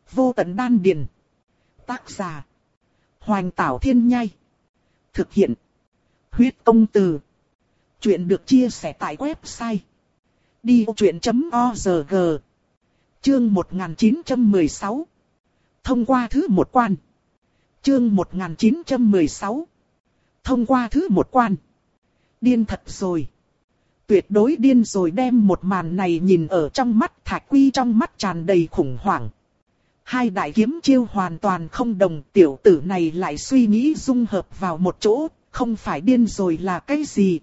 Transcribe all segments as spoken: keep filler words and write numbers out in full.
Vô tận đan điền. Tác giả. Hoành Tảo Thiên Nhai. Thực hiện. Huyết Công Từ. Chuyện được chia sẻ tại website đi vô chuyện chấm org. Chương một nghìn chín trăm mười sáu. Thông qua thứ một quan. Chương một nghìn chín trăm mười sáu. Thông qua thứ một quan. Điên thật rồi. Tuyệt đối điên rồi, đem một màn này nhìn ở trong mắt Thạch Quy, trong mắt tràn đầy khủng hoảng. Hai đại kiếm chiêu hoàn toàn không đồng, tiểu tử này lại suy nghĩ dung hợp vào một chỗ, không phải điên rồi là cái gì.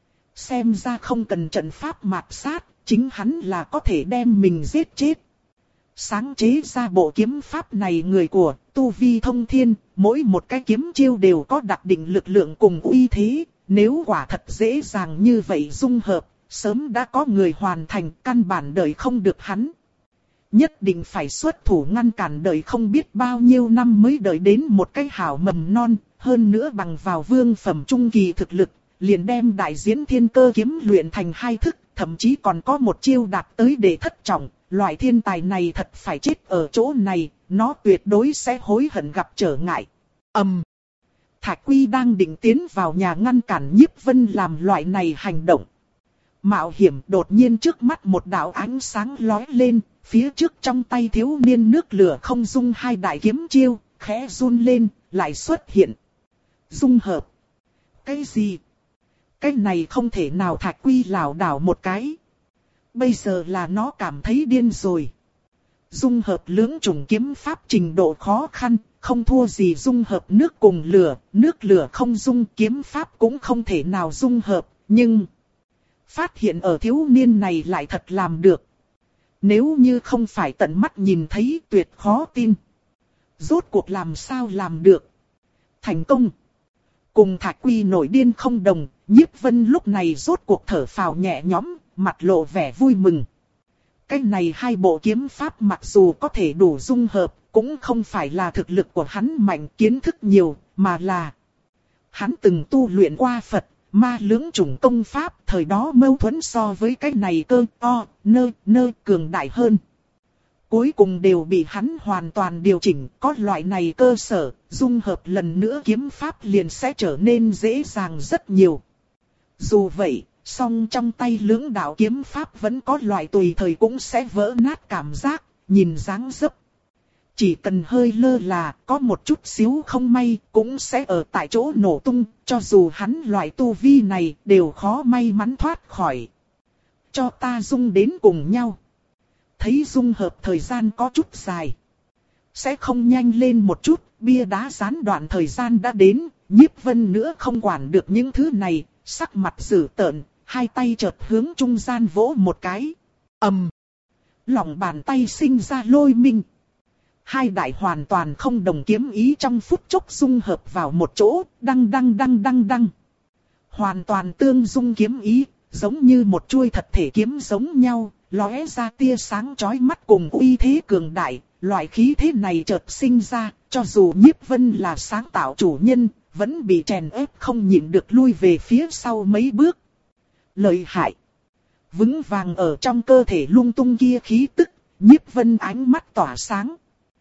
Xem ra không cần trận pháp mạt sát, chính hắn là có thể đem mình giết chết. Sáng chế ra bộ kiếm pháp này người của tu vi thông thiên, mỗi một cái kiếm chiêu đều có đặc định lực lượng cùng uy thế. Nếu quả thật dễ dàng như vậy dung hợp, sớm đã có người hoàn thành, căn bản đợi không được hắn. Nhất định phải xuất thủ ngăn cản, đợi không biết bao nhiêu năm mới đợi đến một cái hảo mầm non, hơn nữa bằng vào vương phẩm trung kỳ thực lực, liền đem đại diễn thiên cơ kiếm luyện thành hai thức, thậm chí còn có một chiêu đạt tới đệ thất trọng. Loại thiên tài này thật phải chết ở chỗ này, nó tuyệt đối sẽ hối hận gặp trở ngại. ầm. Um. Thạch Quy đang định tiến vào nhà ngăn cản Nhiếp Vân làm loại này hành động. Mạo hiểm, đột nhiên trước mắt một đạo ánh sáng lóe lên, phía trước trong tay thiếu niên nước lửa không dung hai đại kiếm chiêu, khẽ run lên, lại xuất hiện. Dung hợp. Cái gì? Cái này không thể nào. Thạch Quy lảo đảo một cái. Bây giờ là nó cảm thấy điên rồi. Dung hợp lưỡng chủng kiếm pháp trình độ khó khăn, không thua gì dung hợp nước cùng lửa, nước lửa không dung, kiếm pháp cũng không thể nào dung hợp, nhưng phát hiện ở thiếu niên này lại thật làm được. Nếu như không phải tận mắt nhìn thấy tuyệt khó tin. Rốt cuộc làm sao làm được? Thành công. Cùng Thạch Quy nổi điên không đồng, Nhiếp Vân lúc này rốt cuộc thở phào nhẹ nhõm, mặt lộ vẻ vui mừng. Cái này hai bộ kiếm pháp mặc dù có thể đủ dung hợp, cũng không phải là thực lực của hắn mạnh, kiến thức nhiều, mà là hắn từng tu luyện qua Phật, ma lưỡng chủng công pháp, thời đó mâu thuẫn so với cái này cơ o, nơ, nơ cường đại hơn. Cuối cùng đều bị hắn hoàn toàn điều chỉnh, có loại này cơ sở, dung hợp lần nữa kiếm pháp liền sẽ trở nên dễ dàng rất nhiều. Dù vậy, song trong tay lưỡng đạo kiếm pháp vẫn có loại tùy thời cũng sẽ vỡ nát cảm giác, nhìn dáng dấp. Chỉ cần hơi lơ là, có một chút xíu không may, cũng sẽ ở tại chỗ nổ tung, cho dù hắn loại tu vi này đều khó may mắn thoát khỏi. Cho ta dung đến cùng nhau. Thấy dung hợp thời gian có chút dài. Sẽ không nhanh lên một chút, bia đá gián đoạn thời gian đã đến, Nhiếp Vân nữa không quản được những thứ này, sắc mặt dữ tợn, hai tay chợt hướng trung gian vỗ một cái. ầm. Um. Lòng bàn tay sinh ra lôi minh. Hai đại hoàn toàn không đồng kiếm ý trong phút chốc dung hợp vào một chỗ, đăng đăng đăng đăng đăng. Hoàn toàn tương dung kiếm ý, giống như một chuôi thật thể kiếm giống nhau, lóe ra tia sáng chói mắt cùng uy thế cường đại. Loại khí thế này chợt sinh ra, cho dù Nhiếp Vân là sáng tạo chủ nhân, vẫn bị chèn ép không nhịn được lui về phía sau mấy bước. Lợi hại. Vững vàng ở trong cơ thể lung tung kia khí tức, Nhiếp Vân ánh mắt tỏa sáng.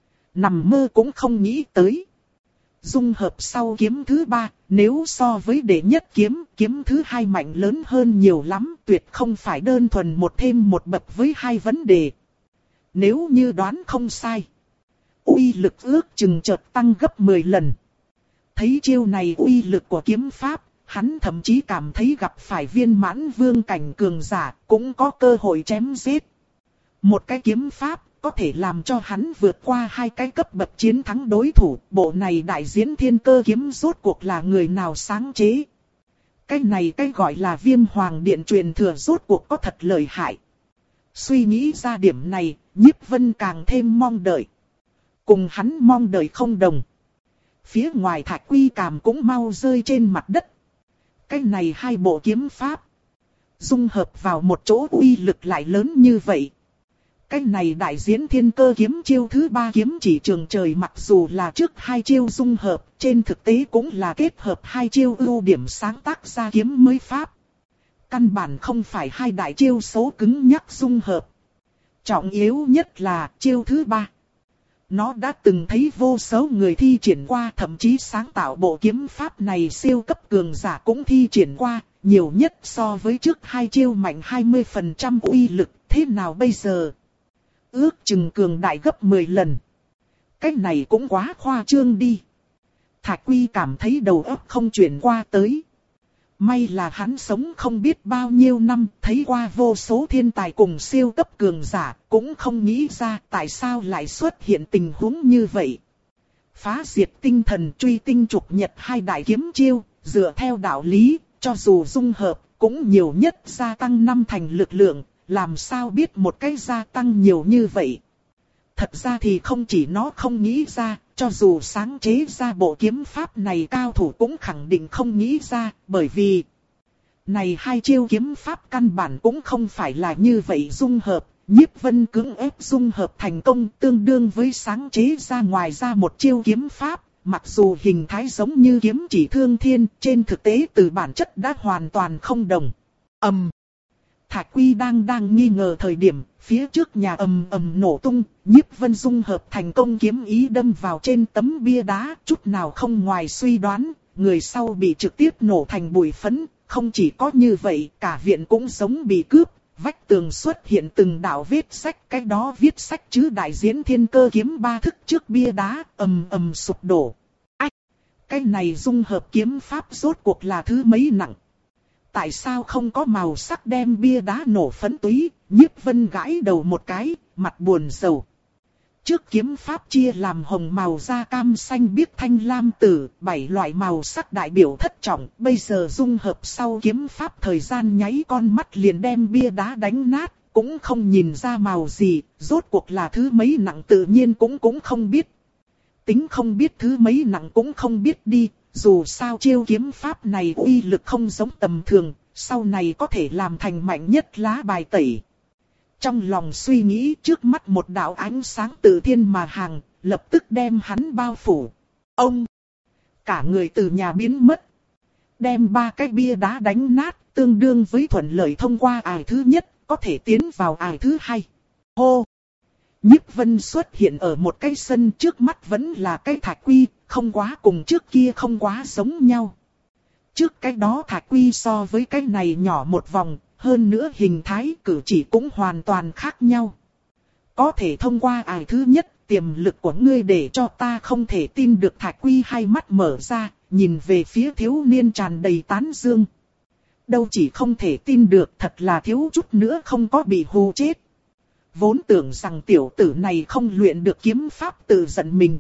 Nằm mơ cũng không nghĩ tới. Dung hợp sau kiếm thứ ba, nếu so với đệ nhất kiếm, kiếm thứ hai mạnh lớn hơn nhiều lắm, tuyệt không phải đơn thuần một thêm một bậc với hai vấn đề. Nếu như đoán không sai, uy lực ước chừng chợt tăng gấp mười lần. Thấy chiêu này uy lực của kiếm pháp, hắn thậm chí cảm thấy gặp phải viên mãn vương cảnh cường giả, cũng có cơ hội chém giết. Một cái kiếm pháp có thể làm cho hắn vượt qua hai cái cấp bậc chiến thắng đối thủ. Bộ này đại diễn thiên cơ kiếm rốt cuộc là người nào sáng chế? Cái này cái gọi là Viêm Hoàng Điện truyền thừa rốt cuộc có thật lợi hại. Suy nghĩ ra điểm này, Nhiếp Vân càng thêm mong đợi. Cùng hắn mong đợi không đồng. Phía ngoài Thạch Quy Càm cũng mau rơi trên mặt đất. Cái này hai bộ kiếm pháp dung hợp vào một chỗ uy lực lại lớn như vậy. Cái này đại diễn thiên cơ kiếm chiêu thứ ba kiếm chỉ trường trời, mặc dù là trước hai chiêu dung hợp, trên thực tế cũng là kết hợp hai chiêu ưu điểm sáng tác ra kiếm mới pháp. Căn bản không phải hai đại chiêu số cứng nhắc dung hợp. Trọng yếu nhất là chiêu thứ ba. Nó đã từng thấy vô số người thi triển qua, thậm chí sáng tạo bộ kiếm pháp này siêu cấp cường giả cũng thi triển qua, nhiều nhất so với trước hai chiêu mạnh hai mươi phần trăm uy lực, thế nào bây giờ? Ước chừng cường đại gấp mười lần. Cái này cũng quá khoa trương đi. Thạch Quy cảm thấy đầu óc không chuyển qua tới. May là hắn sống không biết bao nhiêu năm, thấy qua vô số thiên tài cùng siêu cấp cường giả, cũng không nghĩ ra tại sao lại xuất hiện tình huống như vậy. Phá diệt tinh thần, truy tinh trục nhật hai đại kiếm chiêu, dựa theo đạo lý, cho dù dung hợp, cũng nhiều nhất gia tăng năm thành lực lượng, làm sao biết một cái gia tăng nhiều như vậy. Thật ra thì không chỉ nó không nghĩ ra, cho dù sáng chế ra bộ kiếm pháp này cao thủ cũng khẳng định không nghĩ ra, bởi vì này hai chiêu kiếm pháp căn bản cũng không phải là như vậy dung hợp. Nhiếp Vân cưỡng ép dung hợp thành công tương đương với sáng chế ra ngoài ra một chiêu kiếm pháp, mặc dù hình thái giống như kiếm chỉ thương thiên, trên thực tế từ bản chất đã hoàn toàn không đồng. Ầm. Um. Thạch Quy đang đang nghi ngờ thời điểm, phía trước nhà ầm ầm nổ tung, Nhiếp Vân dung hợp thành công kiếm ý đâm vào trên tấm bia đá, chút nào không ngoài suy đoán, người sau bị trực tiếp nổ thành bụi phấn, không chỉ có như vậy, cả viện cũng giống bị cướp, vách tường xuất hiện từng đạo vết sách, cái đó viết sách chữ đại diễn thiên cơ kiếm ba thức trước bia đá, ầm ầm sụp đổ. Ách! Cái này dung hợp kiếm pháp rốt cuộc là thứ mấy nặng? Tại sao không có màu sắc đem bia đá nổ phấn túy? Nhiếp Vân gãi đầu một cái, mặt buồn rầu. Trước kiếm pháp chia làm hồng màu, da cam, xanh biếc, thanh lam, tử, bảy loại màu sắc đại biểu thất trọng. Bây giờ dung hợp sau kiếm pháp thời gian nháy con mắt liền đem bia đá đánh nát, cũng không nhìn ra màu gì, rốt cuộc là thứ mấy nặng tự nhiên cũng cũng không biết. Tính không biết thứ mấy nặng cũng không biết đi. Dù sao chiêu kiếm pháp này uy lực không giống tầm thường, sau này có thể làm thành mạnh nhất lá bài tẩy. Trong lòng suy nghĩ, trước mắt một đạo ánh sáng từ thiên mà hàng, lập tức đem hắn bao phủ. Ông! Cả người từ nhà biến mất. Đem ba cái bia đá đánh nát, tương đương với thuận lợi thông qua ải thứ nhất, có thể tiến vào ải thứ hai. Hô! Nhiếp Vân xuất hiện ở một cái sân, trước mắt vẫn là cái Thạch Quy, không quá cùng trước kia không quá giống nhau. Trước cái đó Thạch Quy so với cái này nhỏ một vòng, hơn nữa hình thái cử chỉ cũng hoàn toàn khác nhau. Có thể thông qua ải thứ nhất, tiềm lực của ngươi để cho ta không thể tin được. Thạch Quy hai mắt mở ra, nhìn về phía thiếu niên tràn đầy tán dương. Đâu chỉ không thể tin được, thật là thiếu chút nữa không có bị hù chết. Vốn tưởng rằng tiểu tử này không luyện được kiếm pháp tự giận mình.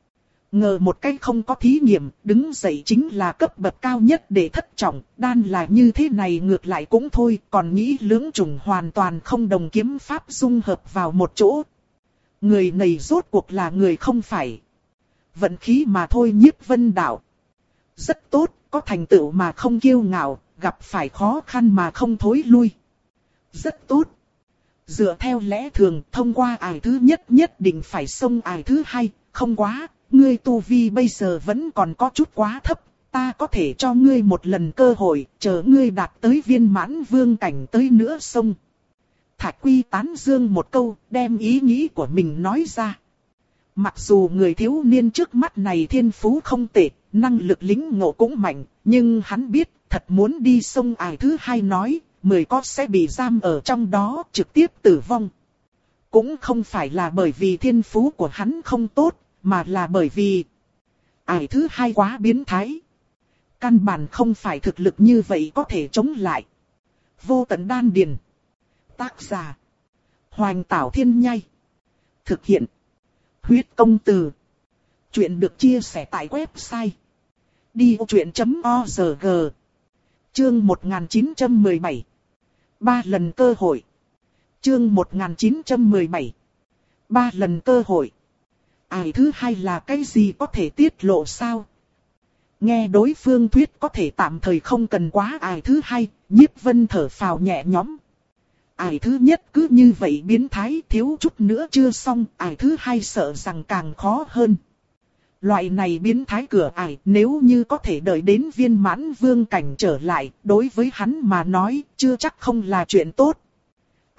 Ngờ một cách không có thí nghiệm, đứng dậy chính là cấp bậc cao nhất để thất trọng, đan là như thế này ngược lại cũng thôi, còn nghĩ lưỡng trùng hoàn toàn không đồng kiếm pháp dung hợp vào một chỗ. Người này rốt cuộc là người không phải. Vận khí mà thôi. Nhiếp Vân đạo. Rất tốt, có thành tựu mà không kiêu ngạo, gặp phải khó khăn mà không thối lui. Rất tốt. Dựa theo lẽ thường, thông qua ải thứ nhất nhất định phải xông ải thứ hai, không quá, ngươi tu vi bây giờ vẫn còn có chút quá thấp, ta có thể cho ngươi một lần cơ hội, chờ ngươi đạt tới viên mãn vương cảnh tới nữa xông. Thạch Quy tán dương một câu, đem ý nghĩ của mình nói ra. Mặc dù người thiếu niên trước mắt này thiên phú không tệ, năng lực lĩnh ngộ cũng mạnh, nhưng hắn biết, thật muốn đi xông ải thứ hai nói, mười có sẽ bị giam ở trong đó, trực tiếp tử vong. Cũng không phải là bởi vì thiên phú của hắn không tốt, mà là bởi vì ải thứ hai quá biến thái. Căn bản không phải thực lực như vậy có thể chống lại. Vô tận đan điền. Tác giả Hoành Tảo Thiên Nhai. Thực hiện Huyết Công Từ. Chuyện được chia sẻ tại website đi ô chuyện chấm org. Chương một nghìn chín trăm mười bảy. Ba lần cơ hội. Chương một nghìn chín trăm mười bảy. Ba lần cơ hội. Ải thứ hai là cái gì có thể tiết lộ sao? Nghe đối phương thuyết có thể tạm thời không cần quá ải thứ hai, Nhiếp Vân thở phào nhẹ nhõm. Ải thứ nhất cứ như vậy biến thái, thiếu chút nữa chưa xong, ải thứ hai sợ rằng càng khó hơn. Loại này biến thái cửa ải, nếu như có thể đợi đến viên mãn vương cảnh trở lại, đối với hắn mà nói, chưa chắc không là chuyện tốt.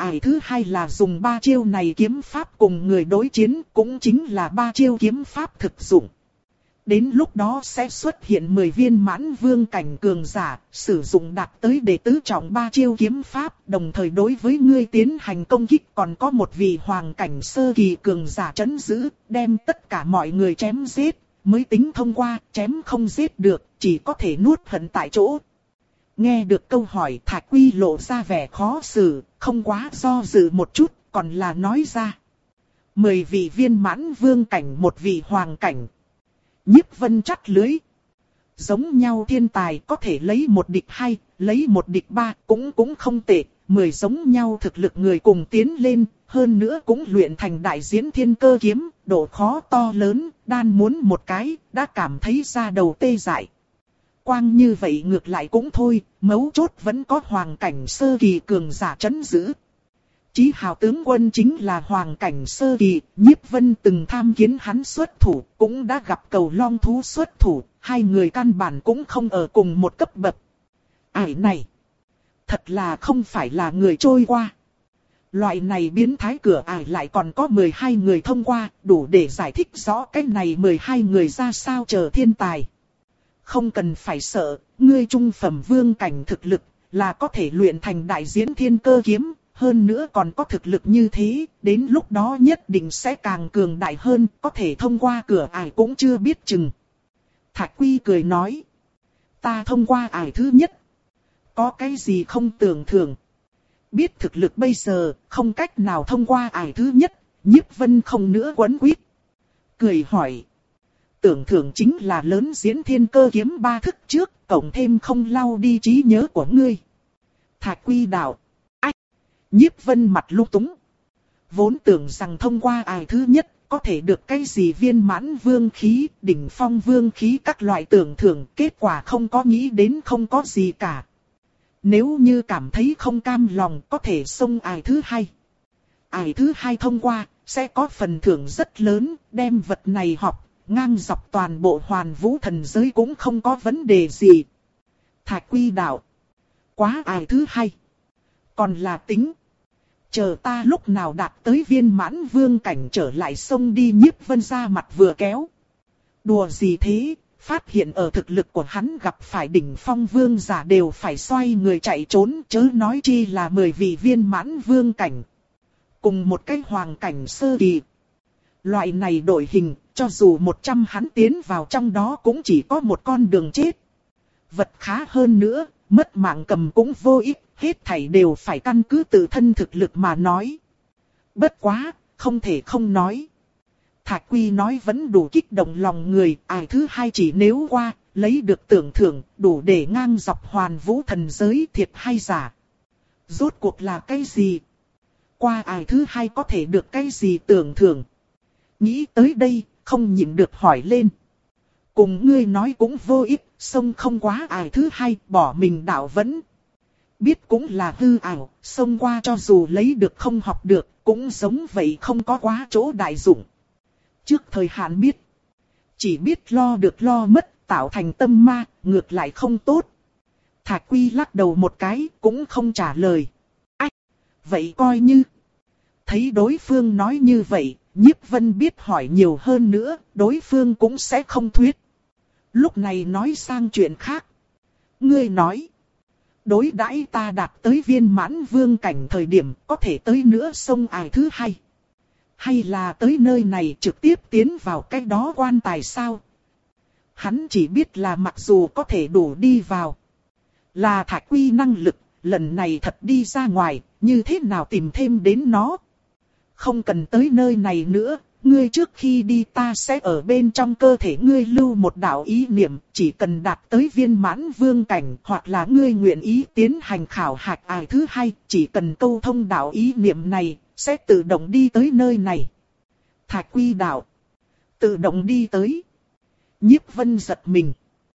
Ải thứ hai là dùng ba chiêu này kiếm pháp cùng người đối chiến, cũng chính là ba chiêu kiếm pháp thực dụng. Đến lúc đó sẽ xuất hiện mười viên mãn vương cảnh cường giả, sử dụng đạt tới đệ tứ trọng ba chiêu kiếm pháp, đồng thời đối với ngươi tiến hành công kích, còn có một vị hoàng cảnh sơ kỳ cường giả trấn giữ, đem tất cả mọi người chém giết, mới tính thông qua, chém không giết được, chỉ có thể nuốt hận tại chỗ. Nghe được câu hỏi, Thạch Quy lộ ra vẻ khó xử, không quá do dự một chút, còn là nói ra. Mười vị viên mãn vương cảnh, một vị hoàng cảnh. Nhiếp Vân chắt lưới. Giống nhau thiên tài có thể lấy một địch hai, lấy một địch ba cũng cũng không tệ. Mười giống nhau thực lực người cùng tiến lên, hơn nữa cũng luyện thành đại diễn thiên cơ kiếm, độ khó to lớn, đan muốn một cái, đã cảm thấy da đầu tê dại. Quang như vậy ngược lại cũng thôi, mấu chốt vẫn có hoàng cảnh sơ kỳ cường giả trấn giữ. Chí Hào tướng quân chính là hoàng cảnh sơ kỳ, Nhiếp Vân từng tham kiến hắn xuất thủ, cũng đã gặp Cầu Long thú xuất thủ, hai người căn bản cũng không ở cùng một cấp bậc. Ải này, thật là không phải là người trôi qua. Loại này biến thái cửa ải lại còn có mười hai người thông qua, đủ để giải thích rõ cái này mười hai người ra sao chờ thiên tài. Không cần phải sợ, ngươi trung phẩm vương cảnh thực lực, là có thể luyện thành đại diễn thiên cơ kiếm. Hơn nữa còn có thực lực như thế, đến lúc đó nhất định sẽ càng cường đại hơn, có thể thông qua cửa ải cũng chưa biết chừng. Thạch Quy cười nói, ta thông qua ải thứ nhất. Có cái gì không tưởng thường. Biết thực lực bây giờ, không cách nào thông qua ải thứ nhất, Nhiếp Vân không nữa quấn quýt. Cười hỏi, tưởng thưởng chính là lớn diễn thiên cơ kiếm ba thức trước, cộng thêm không lau đi trí nhớ của ngươi. Thạch Quy đạo. Nhiếp Vân mặt lung túng. Vốn tưởng rằng thông qua ải thứ nhất, có thể được cái gì viên mãn vương khí, đỉnh phong vương khí các loại tưởng thưởng, kết quả không có nghĩ đến không có gì cả. Nếu như cảm thấy không cam lòng, có thể xông ải thứ hai. Ải thứ hai thông qua, sẽ có phần thưởng rất lớn, đem vật này học, ngang dọc toàn bộ hoàn vũ thần giới cũng không có vấn đề gì. Thạch Quy đạo. Quá ải thứ hai. Còn là tính. Chờ ta lúc nào đạt tới viên mãn vương cảnh trở lại xông đi. Nhiếp Vân ra mặt vừa kéo. Đùa gì thế, phát hiện ở thực lực của hắn gặp phải đỉnh phong vương giả đều phải xoay người chạy trốn, chớ nói chi là mười vị viên mãn vương cảnh. Cùng một cái hoàng cảnh sơ kỳ. Loại này đổi hình, cho dù một trăm hắn tiến vào trong đó cũng chỉ có một con đường chết. Vật khá hơn nữa, mất mạng cầm cũng vô ích. Hết thảy đều phải căn cứ tự thân thực lực mà nói. Bất quá, không thể không nói. Thạch Quy nói vẫn đủ kích động lòng người, ải thứ hai chỉ nếu qua, lấy được tưởng thưởng, đủ để ngang dọc hoàn vũ thần giới, thiệt hay giả. Rốt cuộc là cái gì? Qua ải thứ hai có thể được cái gì tưởng thưởng? Nghĩ tới đây, không nhịn được hỏi lên. Cùng ngươi nói cũng vô ích, xông không quá ải thứ hai, bỏ mình đạo vẫn. Biết cũng là hư ảo, xông qua cho dù lấy được không học được, cũng giống vậy không có quá chỗ đại dụng. Trước thời hạn biết, chỉ biết lo được lo mất, tạo thành tâm ma, ngược lại không tốt. Thạch Quy lắc đầu một cái, cũng không trả lời. Ách, vậy coi như. Thấy đối phương nói như vậy, Nhiếp Vân biết hỏi nhiều hơn nữa, đối phương cũng sẽ không thuyết. Lúc này nói sang chuyện khác. Ngươi nói. Đối đãi ta đạt tới viên mãn vương cảnh thời điểm có thể tới nữa sông ải thứ hai. Hay là tới nơi này trực tiếp tiến vào cái đó quan tài sao? Hắn chỉ biết là mặc dù có thể đủ đi vào. Là Thạch Quy năng lực, lần này thật đi ra ngoài, như thế nào tìm thêm đến nó? Không cần tới nơi này nữa. Ngươi trước khi đi ta sẽ ở bên trong cơ thể ngươi lưu một đạo ý niệm, chỉ cần đạt tới viên mãn vương cảnh hoặc là ngươi nguyện ý tiến hành khảo hạch ải thứ hai, chỉ cần câu thông đạo ý niệm này, sẽ tự động đi tới nơi này. Thạch Quy đạo. Tự động đi tới. Nhiếp Vân giật mình.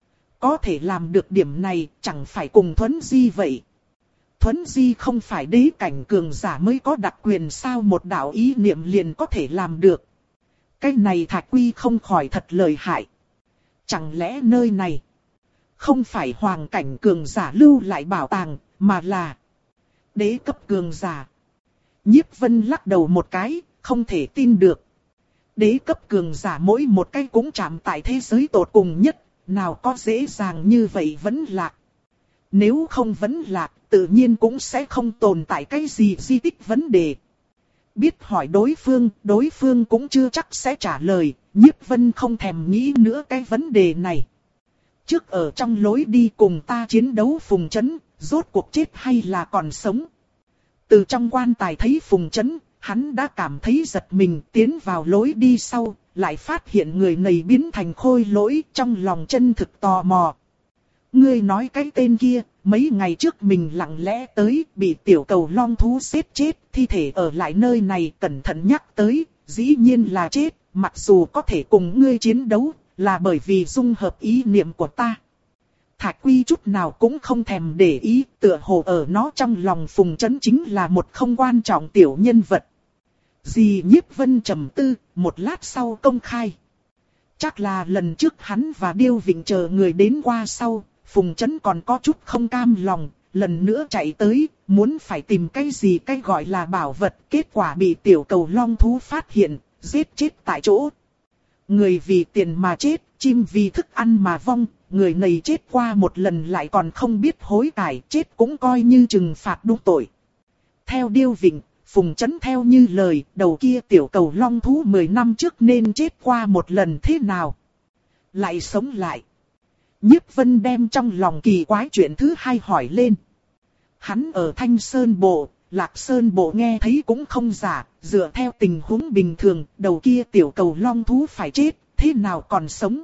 Có thể làm được điểm này, chẳng phải cùng Thuấn Di vậy. Thuấn Di không phải đế cảnh cường giả mới có đặc quyền sao, một đạo ý niệm liền có thể làm được. Cái này Thạch Quy không khỏi thật lợi hại. Chẳng lẽ nơi này không phải hoàng cảnh cường giả lưu lại bảo tàng, mà là đế cấp cường giả. Nhiếp Vân lắc đầu một cái, không thể tin được. Đế cấp cường giả mỗi một cái cũng chạm tại thế giới tột cùng nhất, nào có dễ dàng như vậy vẫn lạc. Nếu không vẫn lạc, tự nhiên cũng sẽ không tồn tại cái gì di tích vấn đề. Biết hỏi đối phương, đối phương cũng chưa chắc sẽ trả lời, Nhiếp Vân không thèm nghĩ nữa cái vấn đề này. Trước ở trong lối đi cùng ta chiến đấu Phùng Chấn, rốt cuộc chết hay là còn sống. Từ trong quan tài thấy Phùng Chấn, hắn đã cảm thấy giật mình, tiến vào lối đi sau, lại phát hiện người này biến thành khôi lỗi, trong lòng chân thực tò mò. Ngươi nói cái tên kia, mấy ngày trước mình lặng lẽ tới, bị tiểu cầu long thú giết chết, thi thể ở lại nơi này cẩn thận nhắc tới, dĩ nhiên là chết, mặc dù có thể cùng ngươi chiến đấu, là bởi vì dung hợp ý niệm của ta. Thạch Quy chút nào cũng không thèm để ý, tựa hồ ở nó trong lòng Phùng Chấn chính là một không quan trọng tiểu nhân vật. Dì Nhiếp Vân trầm tư, một lát sau công khai. Chắc là lần trước hắn và Điêu Vịnh chờ người đến qua sau, Phùng Chấn còn có chút không cam lòng, lần nữa chạy tới, muốn phải tìm cái gì cái gọi là bảo vật, kết quả bị tiểu cầu long thú phát hiện, giết chết tại chỗ. Người vì tiền mà chết, chim vì thức ăn mà vong, người này chết qua một lần lại còn không biết hối cải, chết cũng coi như trừng phạt đúng tội. Theo Điêu Vịnh, Phùng Chấn theo như lời, đầu kia tiểu cầu long thú mười năm trước nên chết qua một lần thế nào? Lại sống lại. Nhiếp Vân đem trong lòng kỳ quái chuyện thứ hai hỏi lên. Hắn ở Thanh Sơn Bộ, Lạc Sơn Bộ nghe thấy cũng không giả, dựa theo tình huống bình thường, đầu kia tiểu cầu long thú phải chết, thế nào còn sống?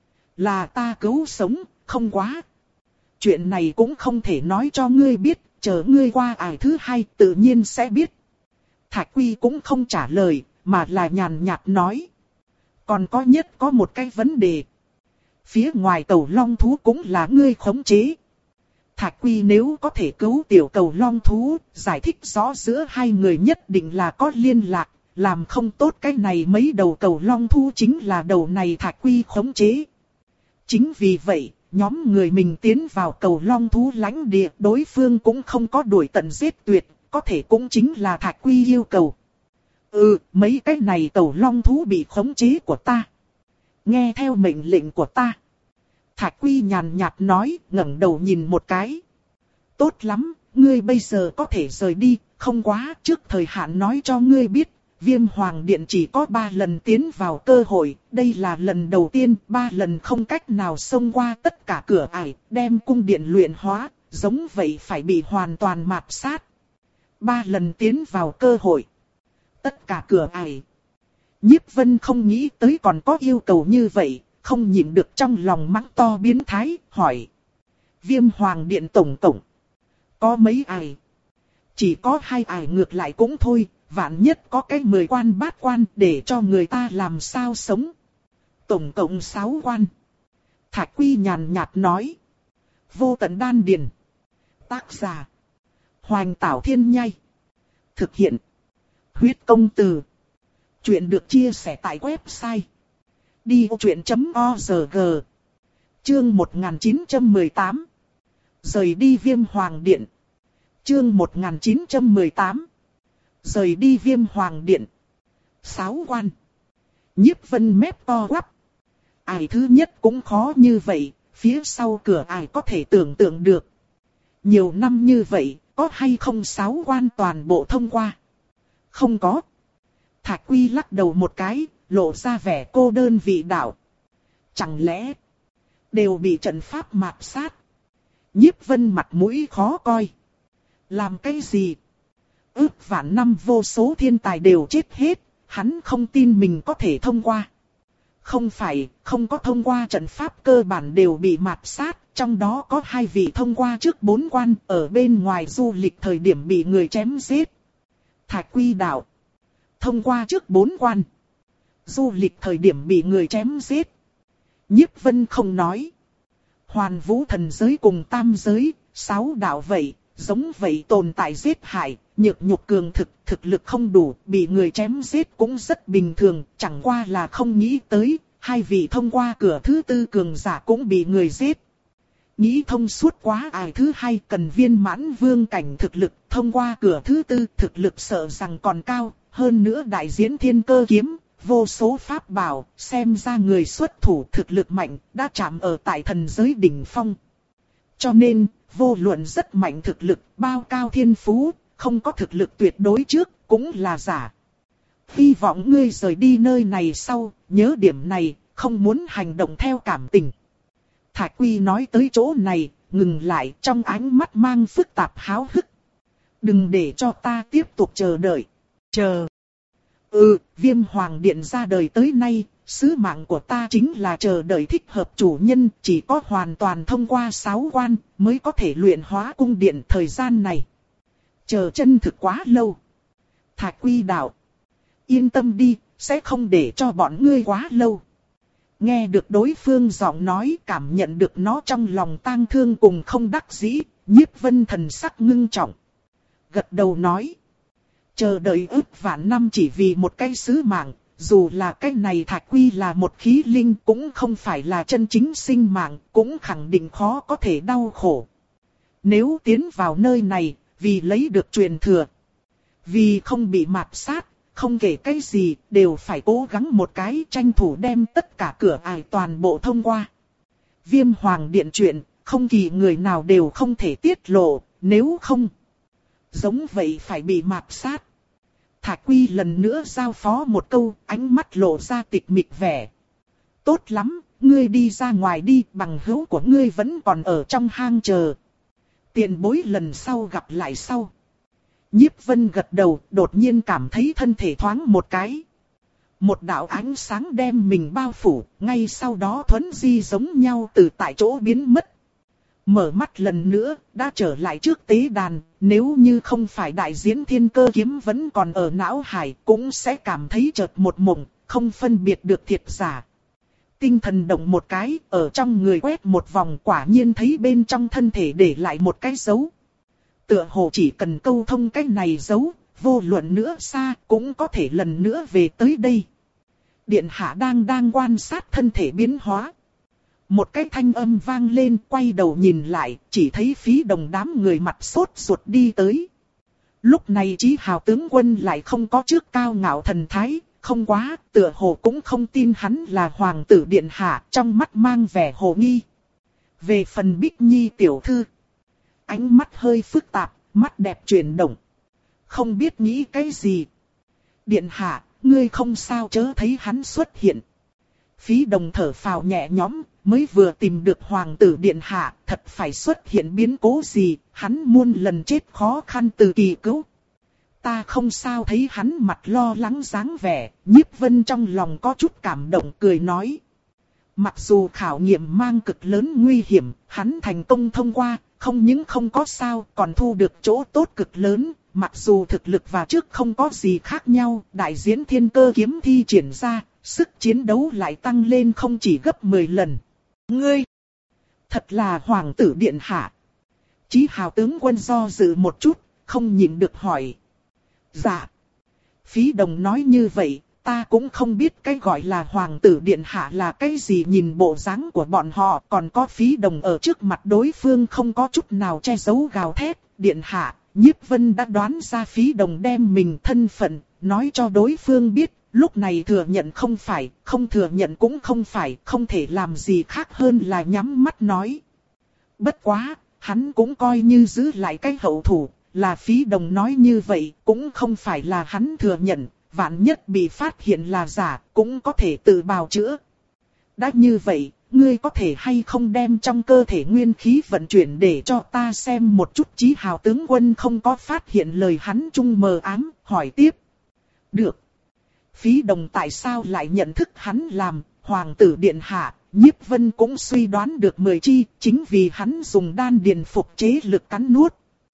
Là ta cứu sống, không quá. Chuyện này cũng không thể nói cho ngươi biết, chờ ngươi qua ải thứ hai tự nhiên sẽ biết. Thạch Quy cũng không trả lời, mà là nhàn nhạt nói. Còn có nhất có một cái vấn đề. Phía ngoài cầu long thú cũng là ngươi khống chế. Thạch Quy nếu có thể cứu tiểu cầu long thú, giải thích rõ giữa hai người nhất định là có liên lạc, làm không tốt cái này mấy đầu cầu long thú chính là đầu này Thạch Quy khống chế. Chính vì vậy, nhóm người mình tiến vào cầu long thú lãnh địa, đối phương cũng không có đuổi tận giết tuyệt, có thể cũng chính là Thạch Quy yêu cầu. Ừ, mấy cái này cầu long thú bị khống chế của ta. Nghe theo mệnh lệnh của ta. Thạch Quy nhàn nhạt nói, ngẩng đầu nhìn một cái. Tốt lắm, ngươi bây giờ có thể rời đi, không quá, trước thời hạn nói cho ngươi biết, Viêm Hoàng Điện chỉ có ba lần tiến vào cơ hội, đây là lần đầu tiên, ba lần không cách nào xông qua tất cả cửa ải, đem cung điện luyện hóa, giống vậy phải bị hoàn toàn mạt sát. Ba lần tiến vào cơ hội, tất cả cửa ải. Nhiếp Vân không nghĩ tới còn có yêu cầu như vậy, không nhịn được trong lòng mắng to biến thái, hỏi. Viêm Hoàng Điện tổng tổng, có mấy ải? Chỉ có hai ải ngược lại cũng thôi, vạn nhất có cái mười quan bát quan để cho người ta làm sao sống. Tổng cộng sáu quan. Thạch Quy nhàn nhạt nói. Vô tận đan điền. Tác giả. Hoành Tảo Thiên Nhai. Thực hiện. Huyết Công Từ. Chuyện được chia sẻ tại website đi vô chuyện chấm org. Chương một nghìn chín trăm mười tám. Rời đi Viêm Hoàng Điện. Chương một nghìn chín trăm mười tám. Rời đi Viêm Hoàng Điện. Sáu quan. Nhiếp Vân mép to quắp. Ải thứ nhất cũng khó như vậy, phía sau cửa ải có thể tưởng tượng được. Nhiều năm như vậy, có hay không sáu quan toàn bộ thông qua? Không có. Thạch Quy lắc đầu một cái, lộ ra vẻ cô đơn vị đạo. Chẳng lẽ đều bị trận pháp mạt sát? Nhiếp Vân mặt mũi khó coi. Làm cái gì? Ước vạn năm vô số thiên tài đều chết hết, hắn không tin mình có thể thông qua. Không phải, không có thông qua trận pháp cơ bản đều bị mạt sát, trong đó có hai vị thông qua trước bốn quan, ở bên ngoài du lịch thời điểm bị người chém giết. Thạch Quy đạo. Thông qua trước bốn quan. Du lịch thời điểm bị người chém giết. Nhiếp Vân không nói. Hoàn Vũ thần giới cùng tam giới, sáu đạo vậy, giống vậy tồn tại giết hại, nhược nhục cường thực, thực lực không đủ, bị người chém giết cũng rất bình thường, chẳng qua là không nghĩ tới, hai vị thông qua cửa thứ tư cường giả cũng bị người giết. nghĩ thông suốt quá ai thứ hai cần viên mãn vương cảnh thực lực, thông qua cửa thứ tư thực lực sợ rằng còn cao, hơn nữa đại diễn thiên cơ kiếm, vô số pháp bảo, xem ra người xuất thủ thực lực mạnh, đã chạm ở tại thần giới đỉnh phong. Cho nên, vô luận rất mạnh thực lực, bao cao thiên phú, không có thực lực tuyệt đối trước, cũng là giả. Hy vọng ngươi rời đi nơi này sau, nhớ điểm này, không muốn hành động theo cảm tình. Thạch Quy nói tới chỗ này, ngừng lại trong ánh mắt mang phức tạp háo hức. Đừng để cho ta tiếp tục chờ đợi. Chờ. Ừ, Viêm Hoàng Điện ra đời tới nay, sứ mạng của ta chính là chờ đợi thích hợp chủ nhân, chỉ có hoàn toàn thông qua sáu quan mới có thể luyện hóa cung điện thời gian này. Chờ chân thực quá lâu. Thạch Quy đạo. Yên tâm đi, sẽ không để cho bọn ngươi quá lâu. Nghe được đối phương giọng nói, cảm nhận được nó trong lòng tang thương cùng không đắc dĩ, Nhiếp Vân thần sắc ngưng trọng. Gật đầu nói. Chờ đợi ức vạn năm chỉ vì một cái sứ mạng, dù là cái này Thạch Quy là một khí linh cũng không phải là chân chính sinh mạng, cũng khẳng định khó có thể đau khổ. Nếu tiến vào nơi này, vì lấy được truyền thừa, vì không bị mạt sát, không kể cái gì, đều phải cố gắng một cái tranh thủ đem tất cả cửa ải toàn bộ thông qua. Viêm Hoàng Điện chuyện, không kỳ người nào đều không thể tiết lộ, nếu không, giống vậy phải bị mạt sát. Thạch Quy lần nữa giao phó một câu, ánh mắt lộ ra tịch mịch vẻ. Tốt lắm, ngươi đi ra ngoài đi, bằng hữu của ngươi vẫn còn ở trong hang chờ. Tiền bối lần sau gặp lại sau. Nhiếp Vân gật đầu, đột nhiên cảm thấy thân thể thoáng một cái. Một đạo ánh sáng đem mình bao phủ, ngay sau đó thuấn di giống nhau từ tại chỗ biến mất. Mở mắt lần nữa, đã trở lại trước tế đàn, nếu như không phải đại diễn thiên cơ kiếm vẫn còn ở não hải, cũng sẽ cảm thấy chợt một mộng, không phân biệt được thiệt giả. Tinh thần động một cái, ở trong người quét một vòng, quả nhiên thấy bên trong thân thể để lại một cái dấu. Tựa hồ chỉ cần câu thông cái này dấu, vô luận nữa xa, cũng có thể lần nữa về tới đây. Điện hạ đang đang quan sát thân thể biến hóa. Một cái thanh âm vang lên, quay đầu nhìn lại, chỉ thấy Phí Đồng đám người mặt sốt ruột đi tới. Lúc này Chí Hào tướng quân lại không có trước cao ngạo thần thái, không quá, tựa hồ cũng không tin hắn là hoàng tử điện hạ, trong mắt mang vẻ hồ nghi. Về phần Bích Nhi tiểu thư, ánh mắt hơi phức tạp, mắt đẹp chuyển động. Không biết nghĩ cái gì. Điện hạ, ngươi không sao chớ thấy hắn xuất hiện. Phí Đồng thở phào nhẹ nhõm, mới vừa tìm được hoàng tử điện hạ, thật phải xuất hiện biến cố gì, hắn muôn lần chết khó khăn từ kỳ cứu. Ta không sao thấy hắn mặt lo lắng dáng vẻ, Nhiếp Vân trong lòng có chút cảm động cười nói. Mặc dù khảo nghiệm mang cực lớn nguy hiểm, hắn thành công thông qua, không những không có sao, còn thu được chỗ tốt cực lớn. Mặc dù thực lực và trước không có gì khác nhau, đại diễn thiên cơ kiếm thi triển ra, sức chiến đấu lại tăng lên không chỉ gấp mười lần. Ngươi, thật là hoàng tử điện hạ. Chí Hào tướng quân do dự một chút, không nhịn được hỏi. Dạ. Phí Đồng nói như vậy, ta cũng không biết cái gọi là hoàng tử điện hạ là cái gì, nhìn bộ dáng của bọn họ, còn có Phí Đồng ở trước mặt đối phương không có chút nào che giấu gào thét, điện hạ. Nhiếp Vân đã đoán ra Phí Đồng đem mình thân phận, nói cho đối phương biết, lúc này thừa nhận không phải, không thừa nhận cũng không phải, không thể làm gì khác hơn là nhắm mắt nói. Bất quá, hắn cũng coi như giữ lại cái hậu thủ, là Phí Đồng nói như vậy, cũng không phải là hắn thừa nhận, vạn nhất bị phát hiện là giả, cũng có thể tự bào chữa. Đã như vậy, ngươi có thể hay không đem trong cơ thể nguyên khí vận chuyển để cho ta xem một chút. Chí Hào tướng quân không có phát hiện lời hắn trung mờ ám, hỏi tiếp. Được. Phí Đồng tại sao lại nhận thức hắn làm hoàng tử điện hạ, Nhiếp Vân cũng suy đoán được mười chi, chính vì hắn dùng đan điền phục chế lực cắn nuốt.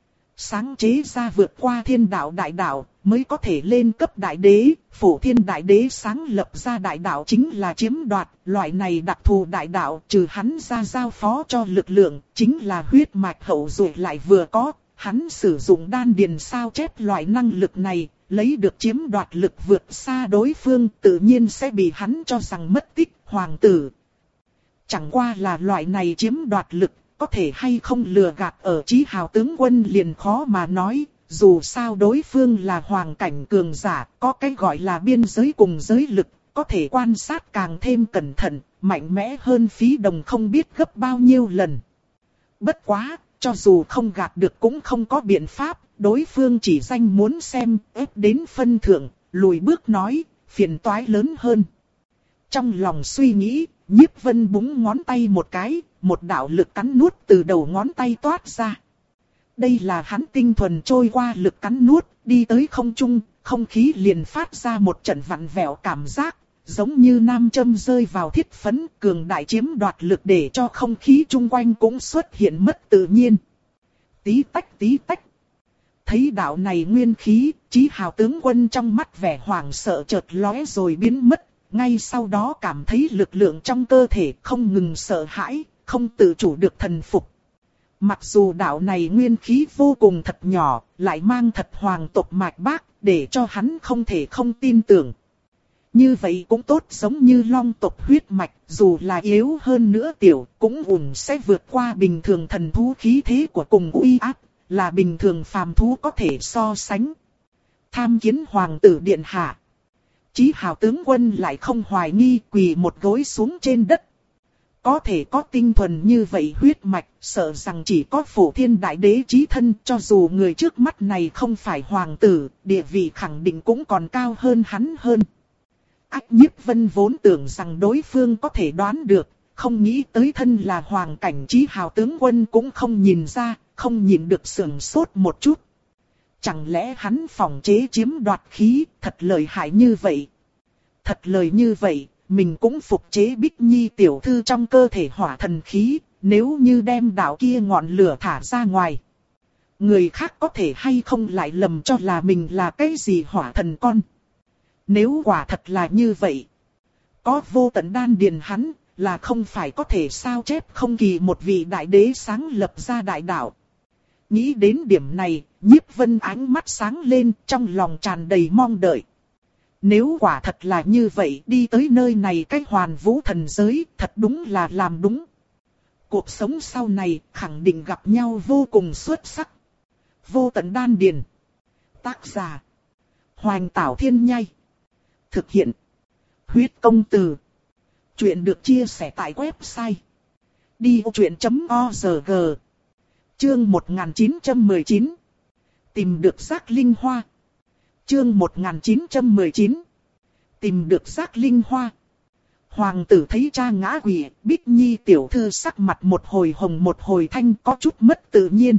Sáng chế ra vượt qua thiên đạo đại đạo, mới có thể lên cấp đại đế, Phổ Thiên đại đế sáng lập ra đại đạo chính là chiếm đoạt, loại này đặc thù đại đạo trừ hắn ra giao phó cho lực lượng, chính là huyết mạch hậu duệ lại vừa có, hắn sử dụng đan điền sao chép loại năng lực này, lấy được chiếm đoạt lực vượt xa đối phương, tự nhiên sẽ bị hắn cho rằng mất tích, hoàng tử. Chẳng qua là loại này chiếm đoạt lực, có thể hay không lừa gạt ở Chí Hào tướng quân liền khó mà nói, dù sao đối phương là hoàng cảnh cường giả, có cái gọi là biên giới cùng giới lực, có thể quan sát càng thêm cẩn thận, mạnh mẽ hơn Phí Đồng không biết gấp bao nhiêu lần. Bất quá, cho dù không gạt được cũng không có biện pháp, đối phương chỉ danh muốn xem, ép đến phân thượng, lùi bước nói, phiền toái lớn hơn. Trong lòng suy nghĩ, Nhiếp Vân búng ngón tay một cái, một đạo lực cắn nuốt từ đầu ngón tay toát ra. Đây là hắn tinh thuần trôi qua lực cắn nuốt, đi tới không trung, không khí liền phát ra một trận vặn vẹo cảm giác, giống như nam châm rơi vào thiết phấn, cường đại chiếm đoạt lực để cho không khí chung quanh cũng xuất hiện mất tự nhiên. Tí tách tí tách. Thấy đạo này nguyên khí, Chí Hào tướng quân trong mắt vẻ hoảng sợ chợt lóe rồi biến mất, ngay sau đó cảm thấy lực lượng trong cơ thể không ngừng sợ hãi, không tự chủ được thần phục. Mặc dù đạo này nguyên khí vô cùng thật nhỏ, lại mang thật hoàng tộc mạch bác, để cho hắn không thể không tin tưởng. Như vậy cũng tốt, giống như long tộc huyết mạch, dù là yếu hơn nữa tiểu, cũng ủng sẽ vượt qua bình thường thần thú khí thế của cùng uy áp, là bình thường phàm thú có thể so sánh. Tham kiến hoàng tử điện hạ. Chí Hào tướng quân lại không hoài nghi, quỳ một gối xuống trên đất. Có thể có tinh thuần như vậy huyết mạch, sợ rằng chỉ có Phổ Thiên Đại Đế chí thân, cho dù người trước mắt này không phải hoàng tử, địa vị khẳng định cũng còn cao hơn hắn hơn. Ách Nhiếp Vân vốn tưởng rằng đối phương có thể đoán được, không nghĩ tới thân là hoàng cảnh Chí Hào tướng quân cũng không nhìn ra, không nhìn được sườn sốt một chút. Chẳng lẽ hắn phòng chế chiếm đoạt khí, thật lợi hại như vậy? Thật lời như vậy, mình cũng phục chế Bích Nhi tiểu thư trong cơ thể hỏa thần khí, nếu như đem đạo kia ngọn lửa thả ra ngoài. Người khác có thể hay không lại lầm cho là mình là cái gì hỏa thần con. Nếu quả thật là như vậy, có vô tận đan điền hắn, là không phải có thể sao chép không kỳ một vị đại đế sáng lập ra đại đạo. Nghĩ đến điểm này, Nhiếp Vân ánh mắt sáng lên, trong lòng tràn đầy mong đợi. Nếu quả thật là như vậy, đi tới nơi này cái hoàn vũ thần giới, thật đúng là làm đúng. Cuộc sống sau này khẳng định gặp nhau vô cùng xuất sắc. Vô tận đan điền. Tác giả: Hoành Tảo Thiên Nhai. Thực hiện: Huyết Công Từ. Chuyện được chia sẻ tại website đi vô chuyện chấm org. Chương một nghìn chín trăm mười chín. Tìm được Giác Linh Hoa. Chương một nghìn chín trăm mười chín. Tìm được Giác Linh Hoa. Hoàng tử thấy cha ngã quỵ, Bích Nhi tiểu thư sắc mặt một hồi hồng một hồi thanh, có chút mất tự nhiên.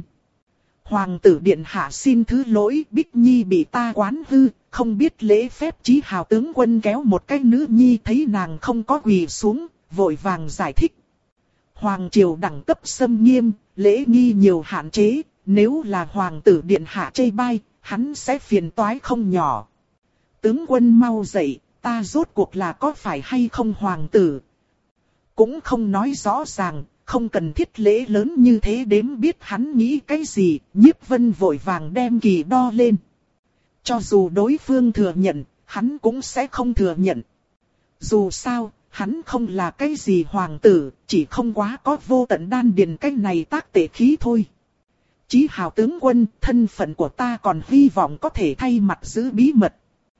Hoàng tử điện hạ xin thứ lỗi, Bích Nhi bị ta quán hư, không biết lễ phép. Chí Hào tướng quân kéo một cái nữ nhi thấy nàng không có quỳ xuống, vội vàng giải thích. Hoàng triều đẳng cấp xâm nghiêm, lễ nghi nhiều hạn chế, nếu là hoàng tử điện hạ chê bai, hắn sẽ phiền toái không nhỏ. Tướng quân mau dậy, ta rốt cuộc là có phải hay không hoàng tử? Cũng không nói rõ ràng, không cần thiết lễ lớn như thế đếm biết hắn nghĩ cái gì. Nhiếp Vân vội vàng đem kỳ đo lên. Cho dù đối phương thừa nhận, hắn cũng sẽ không thừa nhận. Dù sao, hắn không là cái gì hoàng tử, chỉ không quá có vô tận đan điền cái này tác tệ khí thôi. Chí Hào tướng quân, thân phận của ta còn hy vọng có thể thay mặt giữ bí mật.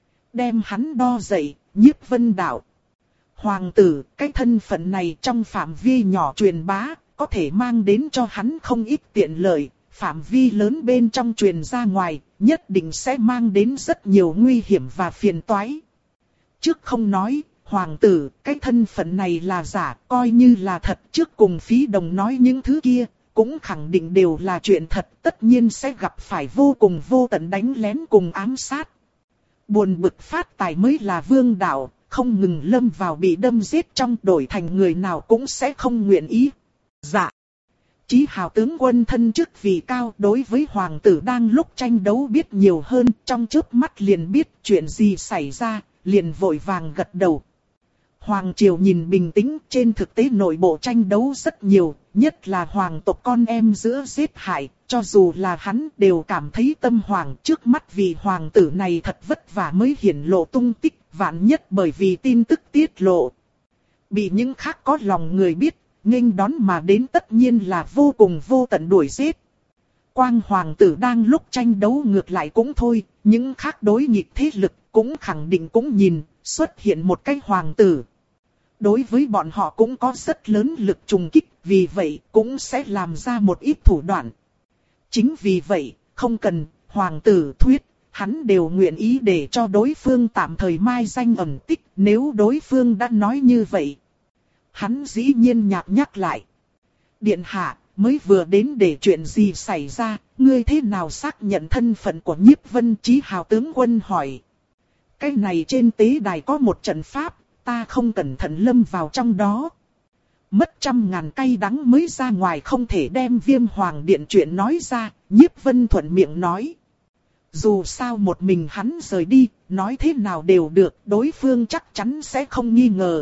Đem hắn đo dậy, Nhiếp Vân đạo. Hoàng tử, cái thân phận này trong phạm vi nhỏ truyền bá, có thể mang đến cho hắn không ít tiện lợi. Phạm vi lớn bên trong truyền ra ngoài, nhất định sẽ mang đến rất nhiều nguy hiểm và phiền toái. Trước không nói, hoàng tử, cái thân phận này là giả, coi như là thật. Trước cùng Phí Đồng nói những thứ kia, cũng khẳng định đều là chuyện thật, tất nhiên sẽ gặp phải vô cùng vô tận đánh lén cùng ám sát. Buồn bực phát tài mới là vương đạo, không ngừng lâm vào bị đâm giết trong, đổi thành người nào cũng sẽ không nguyện ý. Dạ. Chí Hào tướng quân thân chức vì cao, đối với hoàng tử đang lúc tranh đấu biết nhiều hơn, trong chớp mắt liền biết chuyện gì xảy ra, liền vội vàng gật đầu. Hoàng triều nhìn bình tĩnh, trên thực tế nội bộ tranh đấu rất nhiều, nhất là hoàng tộc con em giữa giết hại, cho dù là hắn đều cảm thấy tâm hoàng. Trước mắt vì hoàng tử này thật vất vả mới hiển lộ tung tích, vạn nhất bởi vì tin tức tiết lộ bị những khác có lòng người biết, nghênh đón mà đến tất nhiên là vô cùng vô tận đuổi giết. Quang hoàng tử đang lúc tranh đấu ngược lại cũng thôi, những khác đối nghịch thế lực cũng khẳng định cũng nhìn, xuất hiện một cái hoàng tử. Đối với bọn họ cũng có rất lớn lực trùng kích, vì vậy cũng sẽ làm ra một ít thủ đoạn. Chính vì vậy, không cần hoàng tử thuyết, hắn đều nguyện ý để cho đối phương tạm thời mai danh ẩn tích, nếu đối phương đã nói như vậy. Hắn dĩ nhiên nhạt nhắc lại. Điện hạ, mới vừa đến để chuyện gì xảy ra, ngươi thế nào xác nhận thân phận của Nhiếp Vân? Chí Hào tướng quân hỏi. Cái này trên tế đài có một trận pháp, ta không cẩn thận lâm vào trong đó. Mất trăm ngàn cay đắng mới ra ngoài, không thể đem Viêm Hoàng Điện chuyện nói ra, Nhiếp Vân thuận miệng nói. Dù sao một mình hắn rời đi, nói thế nào đều được, đối phương chắc chắn sẽ không nghi ngờ.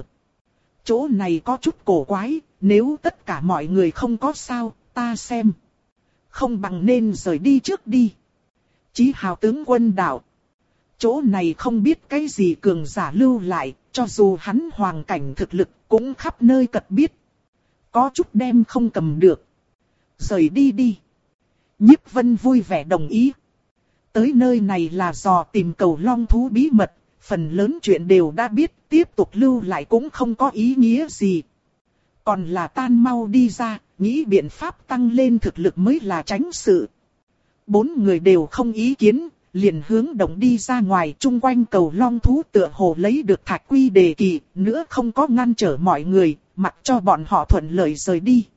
Chỗ này có chút cổ quái, nếu tất cả mọi người không có sao, ta xem. Không bằng nên rời đi trước đi. Chí Hào tướng quân đạo. Chỗ này không biết cái gì cường giả lưu lại, cho dù hắn hoàng cảnh thực lực cũng khắp nơi cật biết. Có chút đem không cầm được. Rời đi đi. Nhiếp Vân vui vẻ đồng ý. Tới nơi này là dò tìm cầu long thú bí mật, phần lớn chuyện đều đã biết, tiếp tục lưu lại cũng không có ý nghĩa gì. Còn là tan mau đi ra, nghĩ biện pháp tăng lên thực lực mới là tránh sự. Bốn người đều không ý kiến, liền hướng động đi ra ngoài, chung quanh cầu long thú tựa hồ lấy được thạch quy đề kỳ, nữa không có ngăn trở mọi người, mặc cho bọn họ thuận lợi rời đi.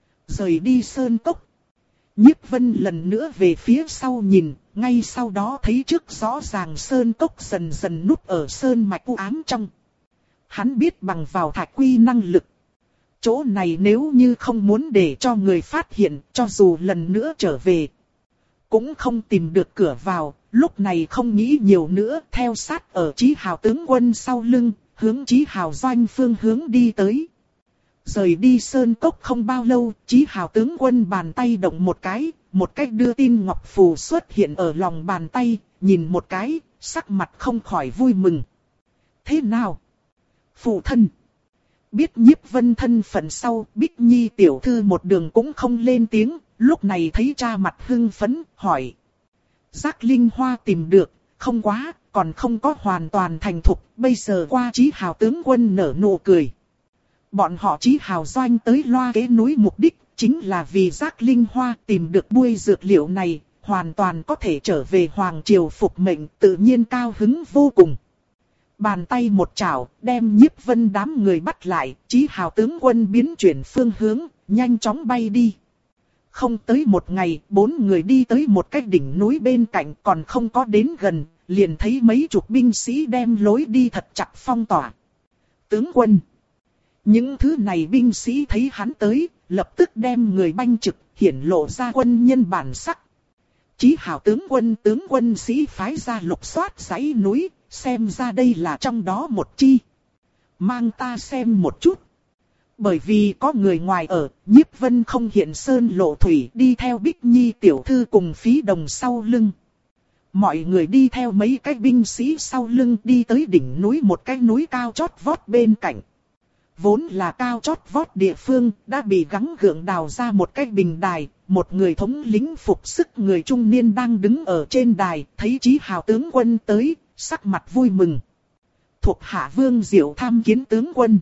Rời đi sơn cốc. Nhiếp Vân lần nữa về phía sau nhìn, ngay sau đó thấy trước rõ ràng sơn cốc dần dần núp ở sơn mạch u ám trong. Hắn biết bằng vào thạch quy năng lực. Chỗ này nếu như không muốn để cho người phát hiện, cho dù lần nữa trở về, cũng không tìm được cửa vào, lúc này không nghĩ nhiều nữa, theo sát ở Chí Hào tướng quân sau lưng, hướng Chí Hào doanh phương hướng đi tới. Rời đi sơn cốc không bao lâu, Chí Hào tướng quân bàn tay động một cái, một cách đưa tin ngọc phù xuất hiện ở lòng bàn tay, nhìn một cái, sắc mặt không khỏi vui mừng. Thế nào? Phụ thân. Biết Nhiếp Vân thân phận sau, Bích Nhi tiểu thư một đường cũng không lên tiếng, lúc này thấy cha mặt hưng phấn, hỏi. Giác linh hoa tìm được, không quá, còn không có hoàn toàn thành thục, bây giờ qua. Chí Hào tướng quân nở nụ cười. Bọn họ Chí Hào doanh tới Loa Kế núi mục đích, chính là vì giác linh hoa tìm được buôi dược liệu này, hoàn toàn có thể trở về Hoàng Triều phục mệnh, tự nhiên cao hứng vô cùng. Bàn tay một chảo, đem Nhiếp Vân đám người bắt lại, Chí Hào tướng quân biến chuyển phương hướng, nhanh chóng bay đi. Không tới một ngày, bốn người đi tới một cái đỉnh núi bên cạnh, còn không có đến gần, liền thấy mấy chục binh sĩ đem lối đi thật chặt phong tỏa. Tướng quân. Những thứ này binh sĩ thấy hắn tới, lập tức đem người banh trực, hiển lộ ra quân nhân bản sắc. Chí Hào tướng quân tướng quân sĩ phái ra lục soát dãy núi, xem ra đây là trong đó một chi. Mang ta xem một chút. Bởi vì có người ngoài ở, Nhiếp Vân không hiện sơn lộ thủy, đi theo Bích Nhi tiểu thư cùng Phí Đồng sau lưng. Mọi người đi theo mấy cái binh sĩ sau lưng đi tới đỉnh núi, một cái núi cao chót vót bên cạnh. Vốn là cao chót vót địa phương, đã bị gắng gượng đào ra một cái bình đài, một người thống lĩnh phục sức người trung niên đang đứng ở trên đài, thấy Chí Hào tướng quân tới, sắc mặt vui mừng. Thuộc hạ Vương Diệu tham kiến tướng quân.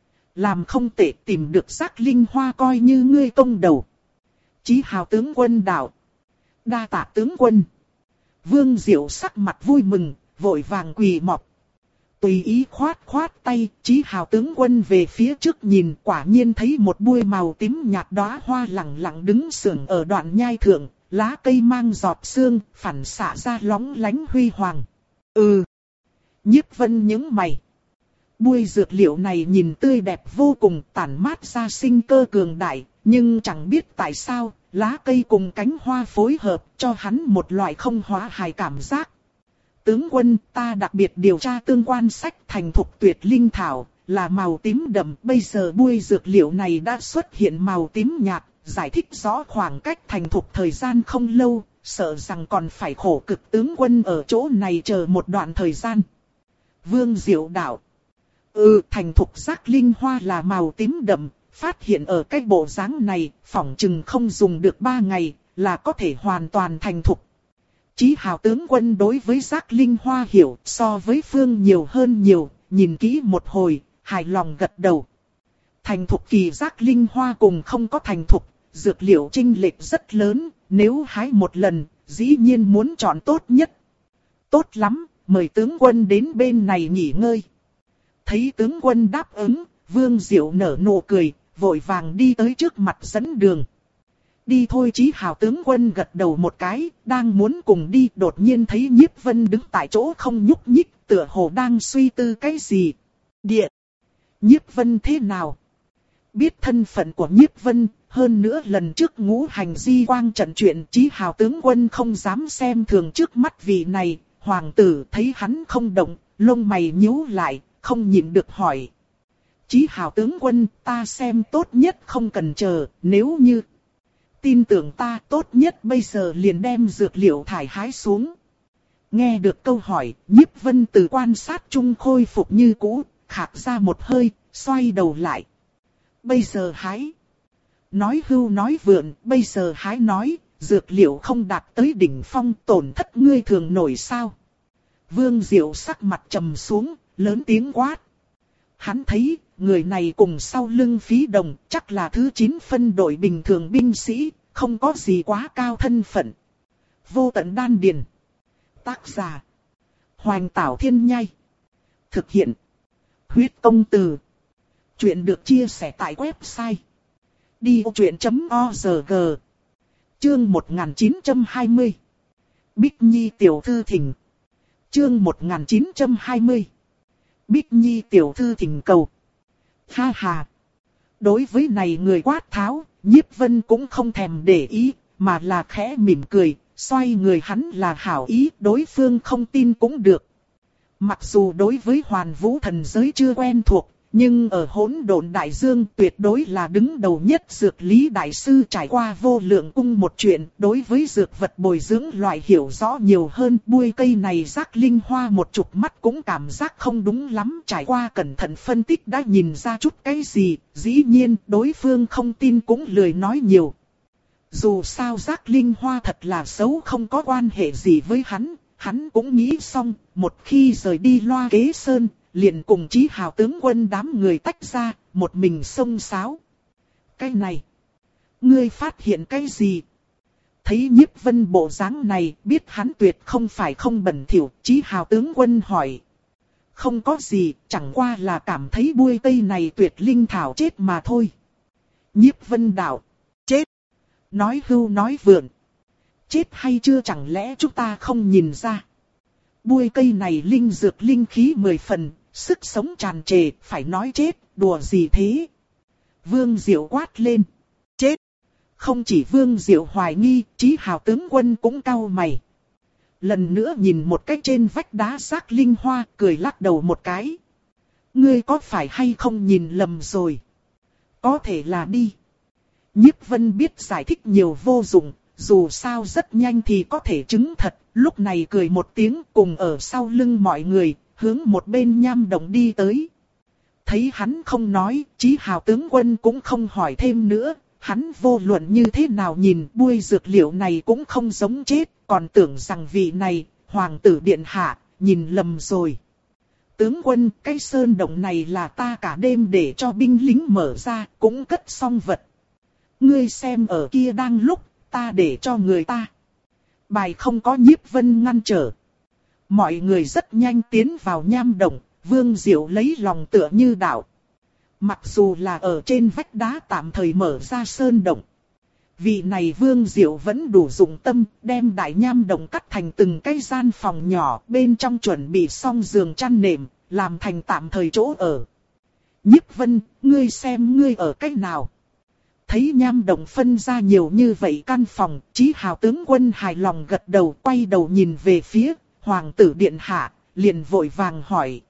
Làm không tệ, tìm được giác linh hoa coi như ngươi công đầu. Chí Hào tướng quân đạo. Đa tạ tướng quân. Vương Diệu sắc mặt vui mừng, vội vàng quỳ mọp. Tùy ý khoát khoát tay, Chí Hào tướng quân về phía trước nhìn, quả nhiên thấy một bụi màu tím nhạt đóa hoa lẳng lặng đứng sưởng ở đoạn nhai thượng, lá cây mang giọt sương, phản xạ ra lóng lánh huy hoàng. Ừ. Nhiếp Vân nhướng mày. Bụi dược liệu này nhìn tươi đẹp vô cùng, tản mát ra sinh cơ cường đại, nhưng chẳng biết tại sao, lá cây cùng cánh hoa phối hợp cho hắn một loại không hóa hài cảm giác. Tướng quân, ta đặc biệt điều tra tương quan sách thành thục tuyệt linh thảo, là màu tím đậm, bây giờ bụi dược liệu này đã xuất hiện màu tím nhạt, giải thích rõ khoảng cách thành thục thời gian không lâu, sợ rằng còn phải khổ cực tướng quân ở chỗ này chờ một đoạn thời gian. Vương Diệu đạo. Ừ, thành thục giác linh hoa là màu tím đậm, phát hiện ở cái bộ dáng này, phỏng chừng không dùng được ba ngày, là có thể hoàn toàn thành thục. Chí Hào tướng quân đối với Giác Linh Hoa hiểu so với Phương nhiều hơn nhiều, nhìn kỹ một hồi, hài lòng gật đầu. Thành thục kỳ Giác Linh Hoa cùng không có thành thục, dược liệu chênh lệch rất lớn, nếu hái một lần, dĩ nhiên muốn chọn tốt nhất. Tốt lắm, mời tướng quân đến bên này nghỉ ngơi. Thấy tướng quân đáp ứng, Vương Diệu nở nụ cười, vội vàng đi tới trước mặt dẫn đường. Đi thôi. Chí Hào tướng quân gật đầu một cái, đang muốn cùng đi, đột nhiên thấy Nhiếp Vân đứng tại chỗ không nhúc nhích, tựa hồ đang suy tư cái gì. Điện! Nhiếp Vân thế nào? Biết thân phận của Nhiếp Vân, hơn nữa lần trước ngũ hành di quang trận chuyện, Chí Hào tướng quân không dám xem thường trước mắt vị này. Hoàng tử thấy hắn không động, lông mày nhíu lại, không nhịn được hỏi. Chí Hào tướng quân, ta xem tốt nhất không cần chờ, nếu như tin tưởng ta, tốt nhất bây giờ liền đem dược liệu thải hái xuống. Nghe được câu hỏi, Nhiếp Vân từ quan sát chung khôi phục như cũ, khạc ra một hơi, xoay đầu lại. Bây giờ hái. Nói hưu nói vượn, bây giờ hái nói, dược liệu không đạt tới đỉnh phong, tổn thất ngươi thường nổi sao. Vương Diệu sắc mặt trầm xuống, lớn tiếng quát. Hắn thấy, người này cùng sau lưng Phí Đồng, chắc là thứ chín phân đội bình thường binh sĩ, không có gì quá cao thân phận. Vô tận đan điền. Tác giả. Hoành Tảo Thiên Nhai. Thực hiện. Huyết Công Từ. Chuyện được chia sẻ tại website đi ô chuyện chấm org. Chương một nghìn chín trăm hai mươi. Bích Nhi tiểu thư thỉnh. Chương một nghìn chín trăm hai mươi. Bích Nhi tiểu thư thỉnh cầu. Ha ha. Đối với này người quát tháo, Nhiếp Vân cũng không thèm để ý, mà là khẽ mỉm cười, xoay người hắn là hảo ý, đối phương không tin cũng được. Mặc dù đối với Hoàn Vũ thần giới chưa quen thuộc, nhưng ở hỗn độn đại dương tuyệt đối là đứng đầu nhất. Dược lý đại sư trải qua vô lượng cung một chuyện, đối với dược vật bồi dưỡng loại hiểu rõ nhiều hơn. Bui cây này Giác Linh Hoa một chục mắt cũng cảm giác không đúng lắm, trải qua cẩn thận phân tích đã nhìn ra chút cái gì. Dĩ nhiên đối phương không tin cũng lười nói nhiều. Dù sao Giác Linh Hoa thật là xấu, không có quan hệ gì với hắn. Hắn cũng nghĩ xong, một khi rời đi Loa Kế Sơn, liền cùng Chí Hào tướng quân đám người tách ra, một mình xông xáo. Cái này, ngươi phát hiện cái gì? Thấy Nhiếp Vân bộ dáng này, biết hắn tuyệt không phải không bẩn thỉu, Chí Hào tướng quân hỏi. Không có gì, chẳng qua là cảm thấy bui cây này tuyệt linh thảo chết mà thôi. Nhiếp Vân đạo, chết. Nói hưu nói vượn. Chết hay chưa chẳng lẽ chúng ta không nhìn ra. Bui cây này linh dược linh khí mười phần, sức sống tràn trề, phải nói chết, đùa gì thế? Vương Diệu quát lên. Chết. Không chỉ Vương Diệu hoài nghi, Chí Hào tướng quân cũng cau mày. Lần nữa nhìn một cái trên vách đá Giác Linh Hoa, cười lắc đầu một cái. Ngươi có phải hay không nhìn lầm rồi? Có thể là đi. Nhiếp Vân biết giải thích nhiều vô dụng, dù sao rất nhanh thì có thể chứng thật. Lúc này cười một tiếng, cùng ở sau lưng mọi người, hướng một bên nham động đi tới. Thấy hắn không nói, Chí Hào tướng quân cũng không hỏi thêm nữa. Hắn vô luận như thế nào nhìn bui dược liệu này cũng không giống chết, còn tưởng rằng vị này, hoàng tử điện hạ, nhìn lầm rồi. Tướng quân, cái sơn động này là ta cả đêm để cho binh lính mở ra, cũng cất xong vật. Ngươi xem ở kia đang lúc, ta để cho người ta. Bài không có Nhiếp Vân ngăn trở. Mọi người rất nhanh tiến vào nham động, Vương Diệu lấy lòng tựa như đạo. Mặc dù là ở trên vách đá tạm thời mở ra sơn động. Vị này Vương Diệu vẫn đủ dụng tâm, đem đại nham động cắt thành từng cái gian phòng nhỏ, bên trong chuẩn bị xong giường chăn nệm, làm thành tạm thời chỗ ở. Nhiếp Vân, ngươi xem ngươi ở cách nào? Thấy nham động phân ra nhiều như vậy căn phòng, Chí Hào tướng quân hài lòng gật đầu, quay đầu nhìn về phía hoàng tử điện hạ, liền vội vàng hỏi.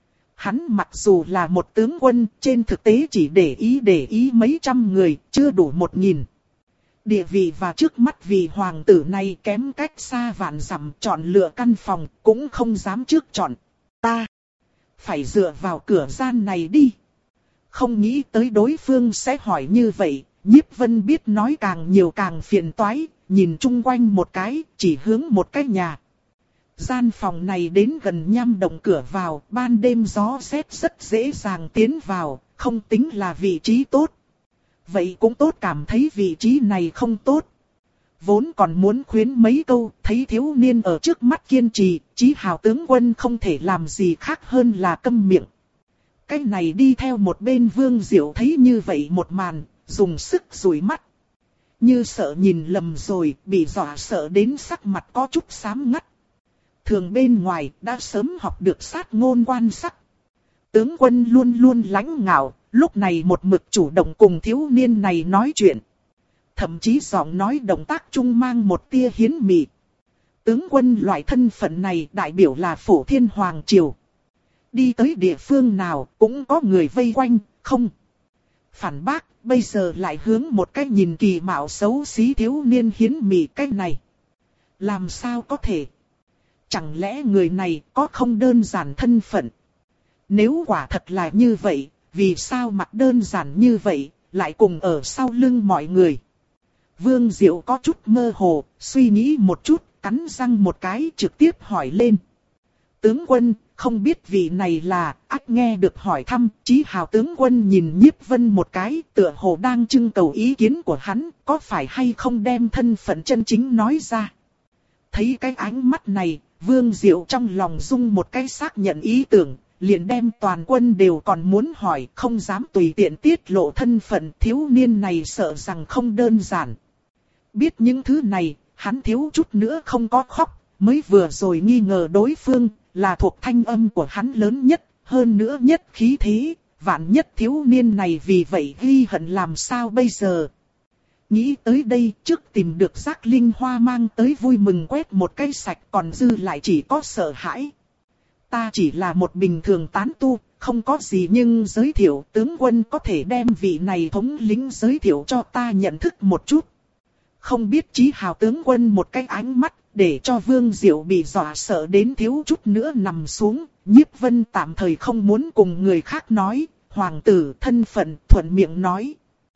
Hắn mặc dù là một tướng quân, trên thực tế chỉ để ý để ý mấy trăm người, chưa đủ một nghìn. Địa vị và trước mắt vị hoàng tử này kém cách xa vạn dặm, chọn lựa căn phòng, cũng không dám trước chọn. Ta phải dựa vào cửa gian này đi. không nghĩ tới đối phương sẽ hỏi như vậy. Nhiếp Vân biết nói càng nhiều càng phiền toái, nhìn chung quanh một cái, chỉ hướng một cái nhà. Gian phòng này đến gần nham động cửa vào, ban đêm gió rét rất dễ dàng tiến vào, không tính là vị trí tốt. Vậy cũng tốt, cảm thấy vị trí này không tốt. Vốn còn muốn khuyến mấy câu, thấy thiếu niên ở trước mắt kiên trì, Chí Hào tướng quân không thể làm gì khác hơn là câm miệng. Cái này đi theo một bên Vương Diệu thấy như vậy một màn, dùng sức dụi mắt. Như sợ nhìn lầm rồi, bị dọa sợ đến sắc mặt có chút xám ngắt. Thường bên ngoài đã sớm học được sát ngôn quan sắc. Tướng quân luôn luôn lãnh ngạo, lúc này một mực chủ động cùng thiếu niên này nói chuyện. Thậm chí giọng nói động tác chung mang một tia hiến mị. Tướng quân loại thân phận này đại biểu là Phổ Thiên Hoàng Triều. Đi tới địa phương nào cũng có người vây quanh, không phản bác, bây giờ lại hướng một cái nhìn kỳ mạo xấu xí thiếu niên hiến mị cái này. Làm sao có thể? Chẳng lẽ người này có không đơn giản thân phận? Nếu quả thật là như vậy, vì sao mặt đơn giản như vậy, lại cùng ở sau lưng mọi người? Vương Diệu có chút mơ hồ, suy nghĩ một chút, cắn răng một cái trực tiếp hỏi lên. Tướng quân, không biết vị này là, ắt nghe được hỏi thăm, Chí Hào tướng quân nhìn Nhiếp Vân một cái, tựa hồ đang trưng cầu ý kiến của hắn, có phải hay không đem thân phận chân chính nói ra. Thấy cái ánh mắt này, Vương Diệu trong lòng rung một cái xác nhận ý tưởng, liền đem toàn quân đều còn muốn hỏi, không dám tùy tiện tiết lộ thân phận, thiếu niên này sợ rằng không đơn giản. Biết những thứ này, hắn thiếu chút nữa không có khóc, mới vừa rồi nghi ngờ đối phương, là thuộc thanh âm của hắn lớn nhất, hơn nữa nhất khí thế, vạn nhất thiếu niên này vì vậy ghi hận làm sao bây giờ. Nghĩ tới đây, trước tìm được Giác Linh Hoa mang tới vui mừng quét một cái sạch, còn dư lại chỉ có sợ hãi. Ta chỉ là một bình thường tán tu, không có gì, nhưng giới thiệu tướng quân có thể đem vị này thống lĩnh giới thiệu cho ta nhận thức một chút. Không biết Chí Hào tướng quân một cái ánh mắt, để cho Vương Diệu bị dọa sợ đến thiếu chút nữa nằm xuống. Nhiếp Vân tạm thời không muốn cùng người khác nói, hoàng tử thân phận thuận miệng nói.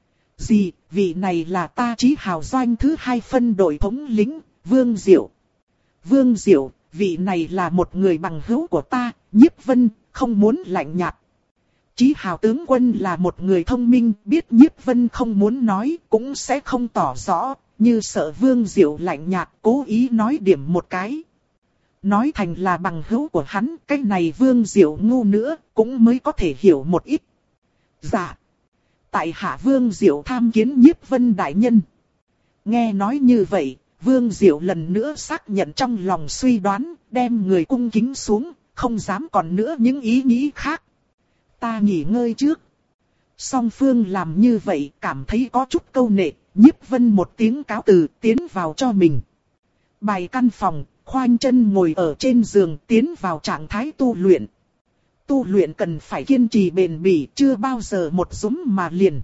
Gì, vị này là ta Chí Hào doanh thứ hai phân đội thống lĩnh, Vương Diệu. Vương Diệu, vị này là một người bằng hữu của ta, Nhiếp Vân, không muốn lạnh nhạt. Chí Hào tướng quân là một người thông minh, biết Nhiếp Vân không muốn nói, cũng sẽ không tỏ rõ, như sợ Vương Diệu lạnh nhạt, cố ý nói điểm một cái. Nói thành là bằng hữu của hắn, cái này Vương Diệu ngu nữa, cũng mới có thể hiểu một ít. Dạ. Tại hạ Vương Diệu tham kiến Nhiếp Vân đại nhân. Nghe nói như vậy, Vương Diệu lần nữa xác nhận trong lòng suy đoán, đem người cung kính xuống, không dám còn nữa những ý nghĩ khác. Ta nghỉ ngơi trước. Song phương làm như vậy cảm thấy có chút câu nệ, Nhiếp Vân một tiếng cáo từ tiến vào cho mình. Bài căn phòng, khoanh chân ngồi ở trên giường tiến vào trạng thái tu luyện. Tu luyện cần phải kiên trì bền bỉ, chưa bao giờ một dúm mà liền.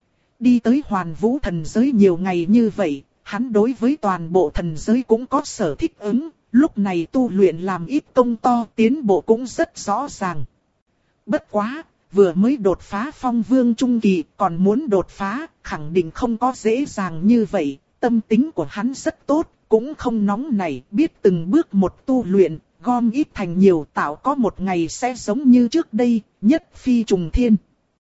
Đi tới Hoàn Vũ thần giới nhiều ngày như vậy, hắn đối với toàn bộ thần giới cũng có sở thích ứng, lúc này tu luyện làm ít công to, tiến bộ cũng rất rõ ràng. Bất quá, vừa mới đột phá phong vương trung kỳ, còn muốn đột phá, khẳng định không có dễ dàng như vậy, tâm tính của hắn rất tốt, cũng không nóng nảy, biết từng bước một tu luyện, gom ít thành nhiều, tạo có một ngày sẽ giống như trước đây, nhất phi trùng thiên.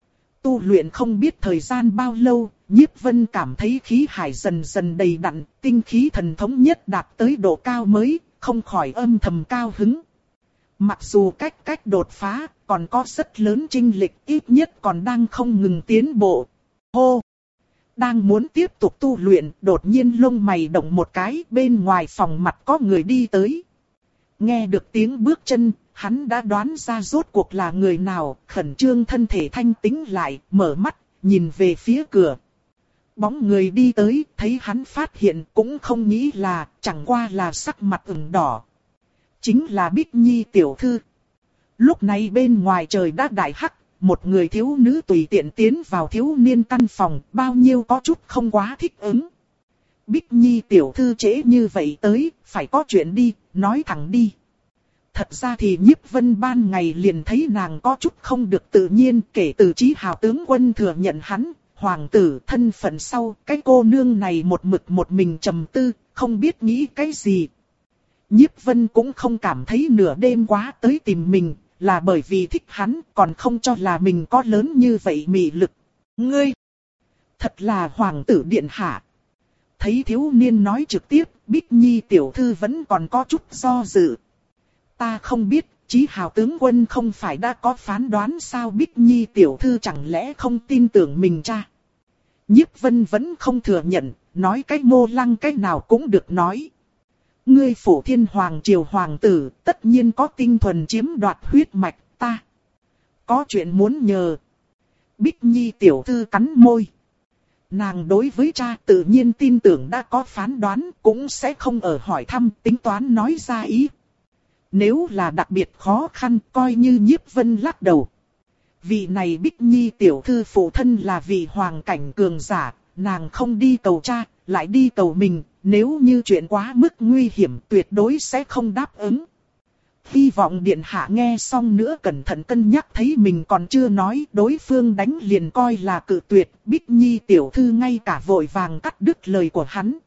Tu luyện không biết thời gian bao lâu, Nhiếp Vân cảm thấy khí hải dần dần đầy đặn, tinh khí thần thống nhất đạt tới độ cao mới, không khỏi âm thầm cao hứng. Mặc dù cách cách đột phá, còn có rất lớn chênh lệch, ít nhất còn đang không ngừng tiến bộ. Hô! Đang muốn tiếp tục tu luyện, đột nhiên lông mày động một cái, bên ngoài phòng mặt có người đi tới. Nghe được tiếng bước chân, hắn đã đoán ra rốt cuộc là người nào, khẩn trương thân thể thanh tĩnh lại, mở mắt, nhìn về phía cửa. Bóng người đi tới, thấy hắn phát hiện cũng không nghĩ là, chẳng qua là sắc mặt ửng đỏ. Chính là Bích Nhi tiểu thư. Lúc này bên ngoài trời đã đại hắc, một người thiếu nữ tùy tiện tiến vào thiếu niên căn phòng, bao nhiêu có chút không quá thích ứng. Bích Nhi tiểu thư trễ như vậy tới, phải có chuyện đi, nói thẳng đi. Thật ra thì Nhiếp Vân ban ngày liền thấy nàng có chút không được tự nhiên, kể từ Chí Hào tướng quân thừa nhận hắn, hoàng tử thân phận sau, cái cô nương này một mực một mình trầm tư, không biết nghĩ cái gì. Nhiếp Vân cũng không cảm thấy nửa đêm quá tới tìm mình, là bởi vì thích hắn, còn không cho là mình có lớn như vậy mị lực. Ngươi, thật là hoàng tử điện hạ. Thấy thiếu niên nói trực tiếp, Bích Nhi tiểu thư vẫn còn có chút do dự. Ta không biết, Chí Hào tướng quân không phải đã có phán đoán sao? Bích Nhi tiểu thư chẳng lẽ không tin tưởng mình cha? Nhiếp Vân vẫn không thừa nhận, nói cái mô lăng cái nào cũng được nói. Ngươi Phổ Thiên Hoàng triều hoàng tử, tất nhiên có tinh thuần chiếm đoạt huyết mạch, ta có chuyện muốn nhờ. Bích Nhi tiểu thư cắn môi. Nàng đối với cha tự nhiên tin tưởng đã có phán đoán, cũng sẽ không ở hỏi thăm, tính toán nói ra ý. Nếu là đặc biệt khó khăn, coi như Nhiếp Vân lắc đầu. Vị này Bích Nhi tiểu thư phụ thân là vị hoàng cảnh cường giả, nàng không đi cầu cha, lại đi cầu mình, nếu như chuyện quá mức nguy hiểm tuyệt đối sẽ không đáp ứng. Hy vọng điện hạ nghe xong nữa cẩn thận cân nhắc, thấy mình còn chưa nói, đối phương đánh liền coi là cự tuyệt. Bích Nhi tiểu thư ngay cả vội vàng cắt đứt lời của hắn.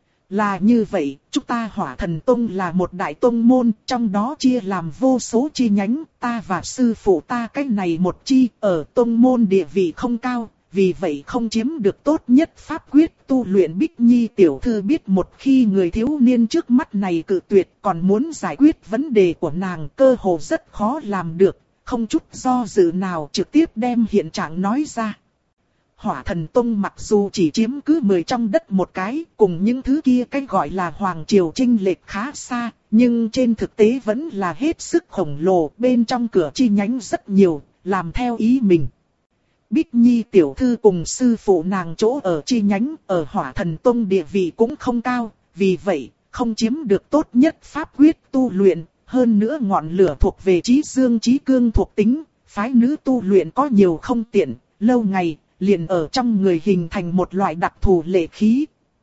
Là như vậy, chúng ta Hỏa Thần Tông là một đại tông môn, trong đó chia làm vô số chi nhánh, ta và sư phụ ta cái này một chi, ở tông môn địa vị không cao, vì vậy không chiếm được tốt nhất pháp quyết tu luyện. Bích Nhi tiểu thư biết một khi người thiếu niên trước mắt này cự tuyệt, còn muốn giải quyết vấn đề của nàng cơ hồ rất khó làm được, không chút do dự nào trực tiếp đem hiện trạng nói ra. Hỏa Thần Tông mặc dù chỉ chiếm cứ mười trong đất một cái, cùng những thứ kia cái gọi là hoàng triều chênh lệch khá xa, nhưng trên thực tế vẫn là hết sức khổng lồ, bên trong cửa chi nhánh rất nhiều, làm theo ý mình. Bích Nhi tiểu thư cùng sư phụ nàng chỗ ở chi nhánh, ở Hỏa Thần Tông địa vị cũng không cao, vì vậy, không chiếm được tốt nhất pháp quyết tu luyện, hơn nữa ngọn lửa thuộc về chí dương chí cương thuộc tính, phái nữ tu luyện có nhiều không tiện, lâu ngày, liền ở trong người hình thành một loại đặc thù lệ khí.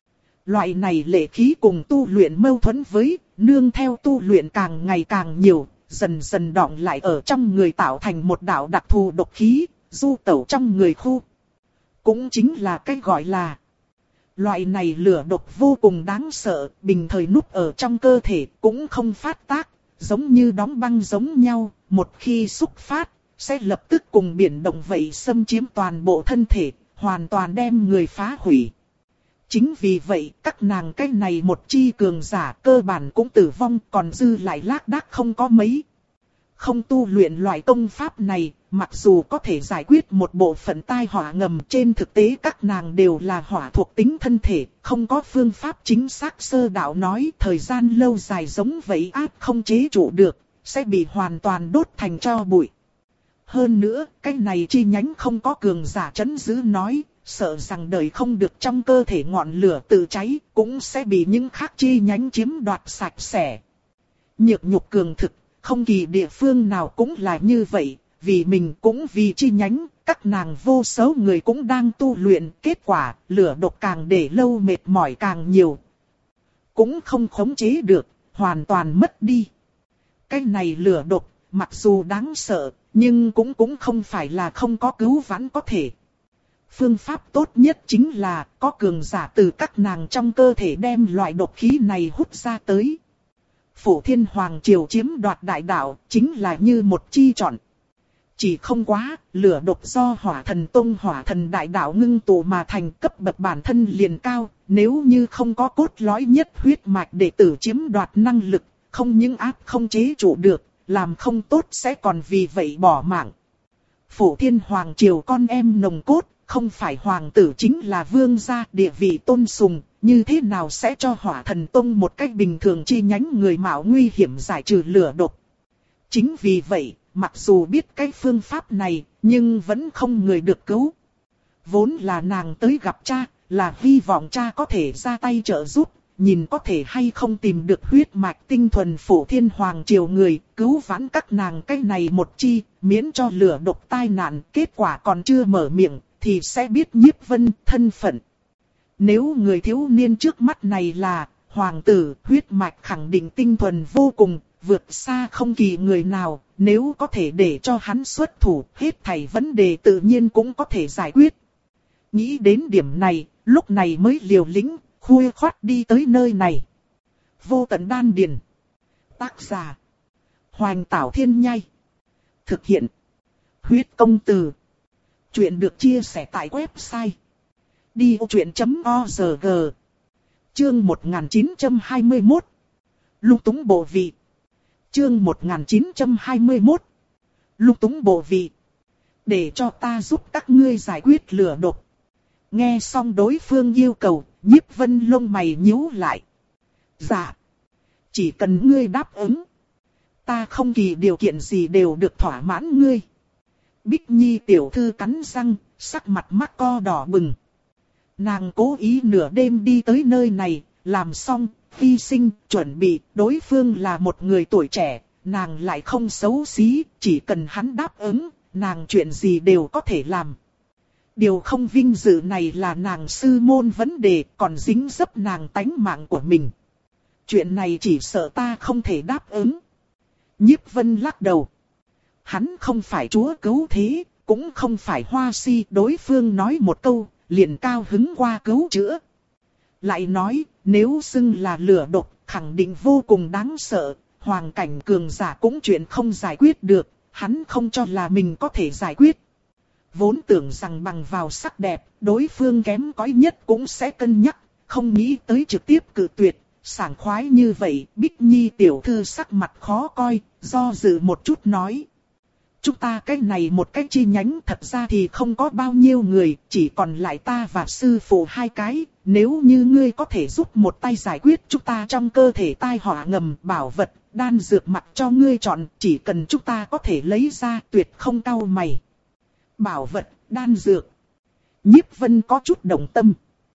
Loại này lệ khí cùng tu luyện mâu thuẫn với, nương theo tu luyện càng ngày càng nhiều, dần dần đọng lại ở trong người tạo thành một đạo đặc thù độc khí, du tẩu trong người khu. Cũng chính là cái gọi là loại này lửa độc vô cùng đáng sợ, bình thời núp ở trong cơ thể cũng không phát tác, giống như đóng băng giống nhau, một khi xúc phát, sẽ lập tức cùng biển động vậy xâm chiếm toàn bộ thân thể, hoàn toàn đem người phá hủy. Chính vì vậy, các nàng cái này một chi cường giả cơ bản cũng tử vong, còn dư lại lác đác không có mấy. Không tu luyện loại công pháp này, mặc dù có thể giải quyết một bộ phận tai họa ngầm, trên thực tế các nàng đều là hỏa thuộc tính thân thể, không có phương pháp chính xác. Sơ đạo nói thời gian lâu dài giống vậy áp không chế trụ được, sẽ bị hoàn toàn đốt thành tro bụi. Hơn nữa, cái này chi nhánh không có cường giả trấn giữ nói, sợ rằng đời không được trong cơ thể ngọn lửa tự cháy, cũng sẽ bị những khác chi nhánh chiếm đoạt sạch sẽ. Nhược nhục cường thực, không kỳ địa phương nào cũng là như vậy, vì mình cũng vì chi nhánh, các nàng vô số người cũng đang tu luyện, kết quả, lửa độc càng để lâu mệt mỏi càng nhiều. Cũng không khống chế được, hoàn toàn mất đi. Cái này lửa độc, mặc dù đáng sợ, nhưng cũng cũng không phải là không có cứu vãn có thể. Phương pháp tốt nhất chính là có cường giả từ các nàng trong cơ thể đem loại độc khí này hút ra tới. Phổ Thiên Hoàng triều chiếm đoạt đại đạo chính là như một chi chọn. Chỉ không quá, lửa độc do Hỏa Thần Tông Hỏa Thần đại đạo ngưng tụ mà thành, cấp bậc bản thân liền cao, nếu như không có cốt lõi nhất huyết mạch đệ tử chiếm đoạt năng lực, không những áp không chế trụ được, làm không tốt sẽ còn vì vậy bỏ mạng. Phổ Thiên Hoàng triều con em nồng cốt, không phải hoàng tử chính là vương gia, địa vị tôn sùng, như thế nào sẽ cho Hỏa Thần Tông một cách bình thường chi nhánh người mạo nguy hiểm giải trừ lửa độc. Chính vì vậy, mặc dù biết cái phương pháp này, nhưng vẫn không người được cứu. Vốn là nàng tới gặp cha, là hy vọng cha có thể ra tay trợ giúp, nhìn có thể hay không tìm được huyết mạch tinh thuần Phổ Thiên Hoàng triều người, cứu vãn các nàng cái này một chi, miễn cho lửa độc tai nạn. Kết quả còn chưa mở miệng, thì sẽ biết Nhiếp Vân thân phận. Nếu người thiếu niên trước mắt này là hoàng tử, huyết mạch khẳng định tinh thuần vô cùng, vượt xa không kỳ người nào, nếu có thể để cho hắn xuất thủ, hết thảy vấn đề tự nhiên cũng có thể giải quyết. Nghĩ đến điểm này, lúc này mới liều lĩnh, khuya khoát đi tới nơi này. Vô tận đan điền. Tác giả. Hoành Tảo Thiên Nhai. Thực hiện. Huyết Công Từ. Chuyện được chia sẻ tại website đi ô chuyện chấm org. Chương một nghìn chín trăm hai mươi mốt. Lung túng bộ vị. Chương một nghìn chín trăm hai mươi mốt. Lung túng bộ vị. Để cho ta giúp các ngươi giải quyết lửa độc. Nghe xong đối phương yêu cầu, Nhiếp Vân lông mày nhíu lại. Dạ. Chỉ cần ngươi đáp ứng. Ta không kỳ điều kiện gì đều được thỏa mãn ngươi. Bích Nhi tiểu thư cắn răng, sắc mặt mắt co đỏ bừng. Nàng cố ý nửa đêm đi tới nơi này, làm xong, hy sinh, chuẩn bị, đối phương là một người tuổi trẻ, nàng lại không xấu xí, chỉ cần hắn đáp ứng, nàng chuyện gì đều có thể làm. Điều không vinh dự này là nàng sư môn vấn đề, còn dính dấp nàng tánh mạng của mình. Chuyện này chỉ sợ ta không thể đáp ứng. Nhiếp Vân lắc đầu. Hắn không phải chúa cứu thế, cũng không phải hoa si, đối phương nói một câu, liền cao hứng qua cứu chữa. Lại nói, nếu xưng là lửa độc, khẳng định vô cùng đáng sợ, hoàng cảnh cường giả cũng chuyện không giải quyết được, hắn không cho là mình có thể giải quyết. Vốn tưởng rằng bằng vào sắc đẹp, đối phương kém cỏi nhất cũng sẽ cân nhắc, không nghĩ tới trực tiếp cự tuyệt, sảng khoái như vậy, Bích Nhi tiểu thư sắc mặt khó coi, do dự một chút nói. Chúng ta cái này một cái chi nhánh thật ra thì không có bao nhiêu người, chỉ còn lại ta và sư phụ hai cái, nếu như ngươi có thể giúp một tay giải quyết chúng ta trong cơ thể tai họa ngầm bảo vật, đan dược mặc cho ngươi chọn, chỉ cần chúng ta có thể lấy ra tuyệt không cau mày. Bảo vật, đan dược. Nhiếp Vân có chút động tâm.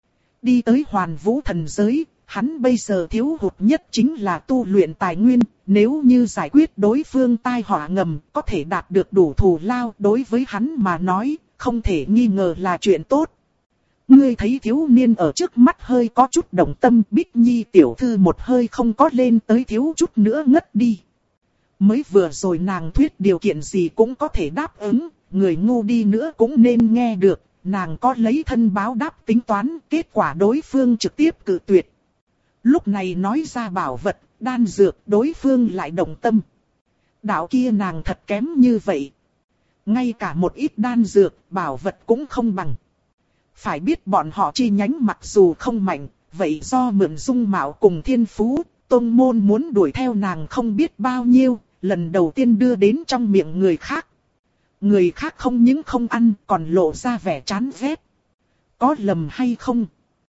Đi tới Hoàn Vũ thần giới, hắn bây giờ thiếu hụt nhất chính là tu luyện tài nguyên, nếu như giải quyết đối phương tai họa ngầm, có thể đạt được đủ thù lao, đối với hắn mà nói, không thể nghi ngờ là chuyện tốt. Ngươi thấy thiếu niên ở trước mắt hơi có chút động tâm, Bích Nhi tiểu thư một hơi không có lên tới thiếu chút nữa ngất đi. Mới vừa rồi nàng thuyết điều kiện gì cũng có thể đáp ứng, người ngu đi nữa cũng nên nghe được, nàng có lấy thân báo đáp tính toán, kết quả đối phương trực tiếp cự tuyệt. Lúc này nói ra bảo vật, đan dược, đối phương lại động tâm. Đạo kia nàng thật kém như vậy. Ngay cả một ít đan dược, bảo vật cũng không bằng. Phải biết bọn họ chi nhánh mặc dù không mạnh, vậy do mượn dung mạo cùng thiên phú, tông môn muốn đuổi theo nàng không biết bao nhiêu, lần đầu tiên đưa đến trong miệng người khác. Người khác không những không ăn, còn lộ ra vẻ chán ghét. Có lầm hay không?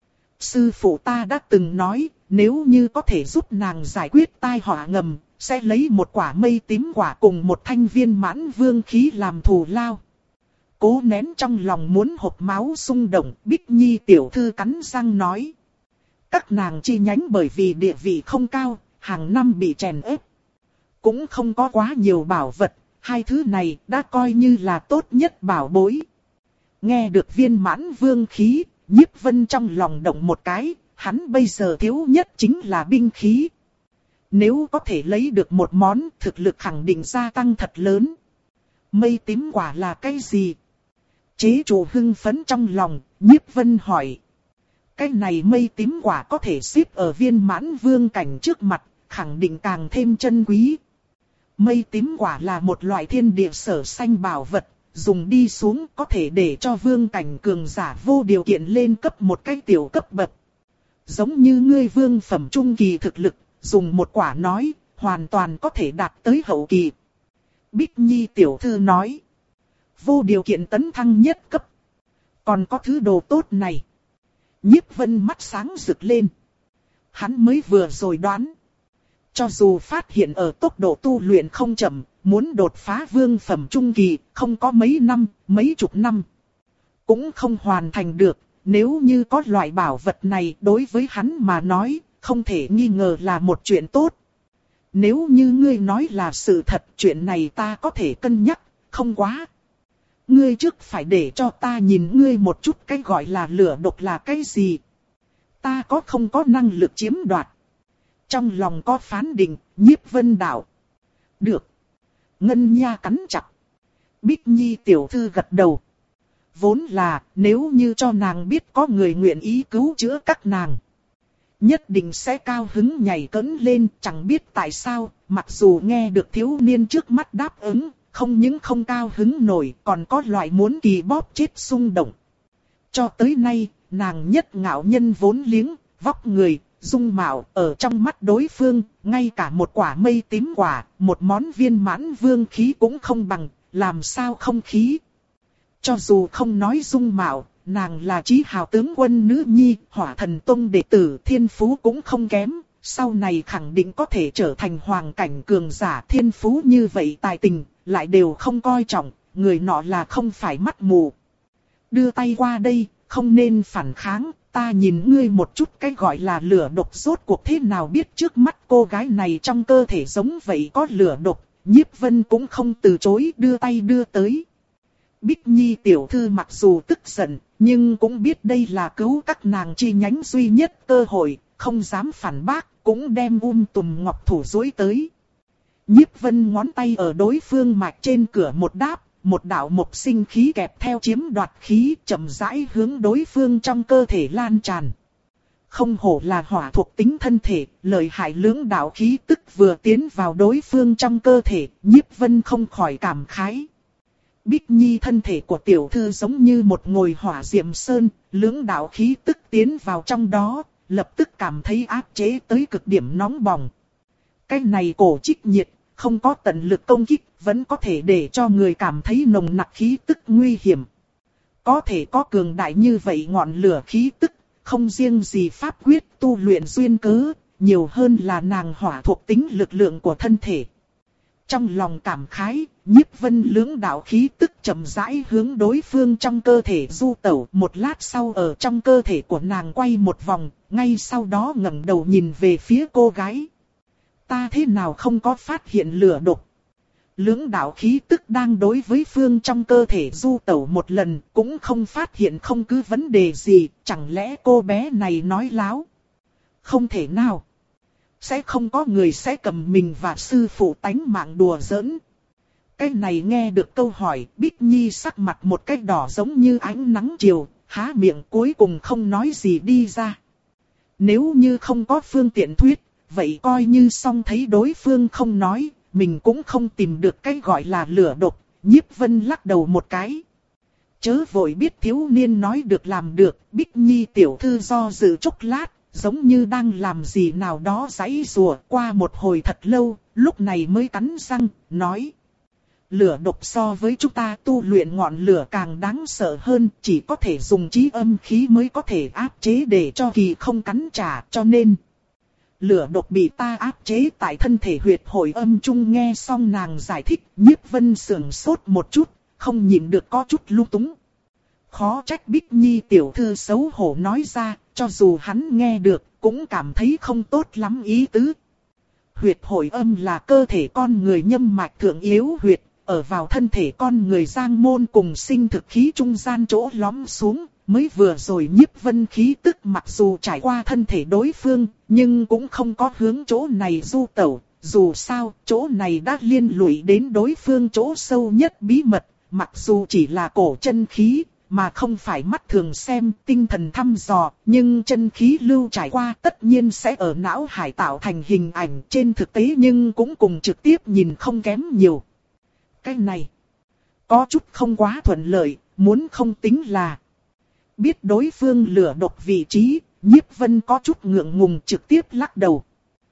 Sư phụ ta đã từng nói, nếu như có thể giúp nàng giải quyết tai họa ngầm, sẽ lấy một quả mây tím quả cùng một thanh viên mãn vương khí làm thù lao. Cố nén trong lòng muốn hộc máu xung động, Bích Nhi tiểu thư cắn răng nói. Các nàng chi nhánh bởi vì địa vị không cao, hàng năm bị chèn ép. Cũng không có quá nhiều bảo vật, hai thứ này đã coi như là tốt nhất bảo bối. Nghe được viên mãn vương khí, Nhiếp Vân trong lòng động một cái, hắn bây giờ thiếu nhất chính là binh khí. Nếu có thể lấy được một món, thực lực khẳng định gia tăng thật lớn. Mây tím quả là cái gì? Chế chủ hưng phấn trong lòng, Nhiếp Vân hỏi. Cái này mây tím quả có thể xếp ở viên mãn vương cảnh trước mặt, khẳng định càng thêm chân quý. Mây tím quả là một loại thiên địa sở sanh bảo vật, dùng đi xuống có thể để cho vương cảnh cường giả vô điều kiện lên cấp một cái tiểu cấp bậc. Giống như ngươi vương phẩm trung kỳ thực lực, dùng một quả nói, hoàn toàn có thể đạt tới hậu kỳ. Bích Nhi tiểu thư nói, vô điều kiện tấn thăng nhất cấp. Còn có thứ đồ tốt này. Nhiếp Vân mắt sáng rực lên. Hắn mới vừa rồi đoán. Cho dù phát hiện ở tốc độ tu luyện không chậm, muốn đột phá vương phẩm trung kỳ, không có mấy năm, mấy chục năm. Cũng không hoàn thành được, nếu như có loại bảo vật này đối với hắn mà nói, không thể nghi ngờ là một chuyện tốt. Nếu như ngươi nói là sự thật, chuyện này ta có thể cân nhắc, không quá. Ngươi trước phải để cho ta nhìn ngươi một chút cái gọi là lửa độc là cái gì. Ta có không có năng lực chiếm đoạt. Trong lòng có phán định, Nhiếp Vân đạo. Được. Ngân Nha cắn chặt. Bích Nhi tiểu thư gật đầu. Vốn là nếu như cho nàng biết có người nguyện ý cứu chữa các nàng, nhất định sẽ cao hứng nhảy cẫng lên. Chẳng biết tại sao, mặc dù nghe được thiếu niên trước mắt đáp ứng, không những không cao hứng nổi, còn có loại muốn kỳ bóp chết xung động. Cho tới nay, nàng nhất ngạo nhân vốn liếng, vóc người, dung mạo, ở trong mắt đối phương, ngay cả một quả mây tím quả, một món viên mãn vương khí cũng không bằng, làm sao không khí. Cho dù không nói dung mạo, nàng là chí hào tướng quân nữ nhi, Hỏa Thần Tông đệ tử, thiên phú cũng không kém, sau này khẳng định có thể trở thành hoàng cảnh cường giả. Thiên phú như vậy tài tình, lại đều không coi trọng, người nọ là không phải mắt mù. Đưa tay qua đây, không nên phản kháng, ta nhìn ngươi một chút. Cái gọi là lửa độc rốt cuộc thế nào biết trước mắt cô gái này trong cơ thể giống vậy có lửa độc. Nhiếp Vân cũng không từ chối, đưa tay đưa tới. Bích Nhi tiểu thư mặc dù tức giận, nhưng cũng biết đây là cứu các nàng chi nhánh duy nhất cơ hội, không dám phản bác, cũng đem um tùm ngọc thủ duỗi tới. Nhiếp Vân ngón tay ở đối phương mạch trên cửa một đáp, một đạo mộc sinh khí kẹp theo chiếm đoạt khí chậm rãi hướng đối phương trong cơ thể lan tràn. Không hổ là hỏa thuộc tính thân thể, lợi hại lưỡng đạo khí tức vừa tiến vào đối phương trong cơ thể, Nhiếp Vân không khỏi cảm khái. Bích Nhi thân thể của tiểu thư giống như một ngồi hỏa diệm sơn, lưỡng đạo khí tức tiến vào trong đó, lập tức cảm thấy áp chế tới cực điểm nóng bỏng. Cái này cổ trích nhiệt, không có tận lực công kích, vẫn có thể để cho người cảm thấy nồng nặc khí tức nguy hiểm. Có thể có cường đại như vậy ngọn lửa khí tức, không riêng gì pháp quyết tu luyện duyên cớ, nhiều hơn là nàng hỏa thuộc tính lực lượng của thân thể. Trong lòng cảm khái, Nhiếp Vân lưỡng đạo khí tức chậm rãi hướng đối phương trong cơ thể du tẩu. Một lát sau ở trong cơ thể của nàng quay một vòng, ngay sau đó ngẩng đầu nhìn về phía cô gái. Ta thế nào không có phát hiện lửa độc? Lưỡng đạo khí tức đang đối với phương trong cơ thể du tẩu một lần, cũng không phát hiện không cứ vấn đề gì, chẳng lẽ cô bé này nói láo? Không thể nào. Sẽ không có người sẽ cầm mình và sư phụ tánh mạng đùa giỡn. Cái này nghe được câu hỏi, Bích Nhi sắc mặt một cái đỏ giống như ánh nắng chiều, há miệng cuối cùng không nói gì đi ra. Nếu như không có phương tiện thuyết, vậy coi như xong, thấy đối phương không nói, mình cũng không tìm được cái gọi là lửa độc. Nhiếp Vân lắc đầu một cái. Chớ vội biết thiếu niên nói được làm được, Bích Nhi tiểu thư do dự chốc lát, giống như đang làm gì nào đó giãy giụa. Qua một hồi thật lâu, lúc này mới cắn răng, nói. Lửa độc so với chúng ta tu luyện ngọn lửa càng đáng sợ hơn, chỉ có thể dùng trí âm khí mới có thể áp chế để cho kỳ không cắn trả, cho nên lửa độc bị ta áp chế tại thân thể huyệt hội âm trung. Nghe xong nàng giải thích, Nhiếp Vân sườn sốt một chút, không nhịn được có chút lung túng. Khó trách Bích Nhi tiểu thư xấu hổ nói ra, cho dù hắn nghe được, cũng cảm thấy không tốt lắm ý tứ. Huyệt hội âm là cơ thể con người nhâm mạch thượng yếu huyệt, ở vào thân thể con người giang môn cùng sinh thực khí trung gian chỗ lõm xuống. Mới vừa rồi Nhiếp Vân khí tức mặc dù trải qua thân thể đối phương, nhưng cũng không có hướng chỗ này du tẩu. Dù sao, chỗ này đã liên lụy đến đối phương chỗ sâu nhất bí mật, mặc dù chỉ là cổ chân khí, mà không phải mắt thường xem, tinh thần thăm dò, nhưng chân khí lưu trải qua tất nhiên sẽ ở não hải tạo thành hình ảnh trên thực tế, nhưng cũng cùng trực tiếp nhìn không kém nhiều. Cái này có chút không quá thuận lợi, muốn không tính là biết đối phương lửa độc vị trí, Nhiếp Vân có chút ngượng ngùng trực tiếp lắc đầu.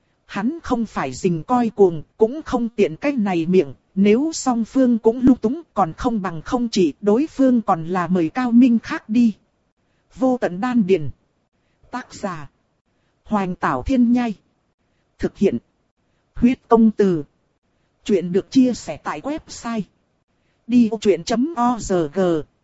Hắn không phải rình coi cuồng, cũng không tiện cái này miệng, nếu song phương cũng lung túng còn không bằng không chỉ, đối phương còn là mời cao minh khác đi. Vô tận đan điền. Tác giả Hoành Tảo Thiên Nhai. Thực hiện Huyết Công Từ. Chuyện được chia sẻ tại website đi ô chuyện chấm org.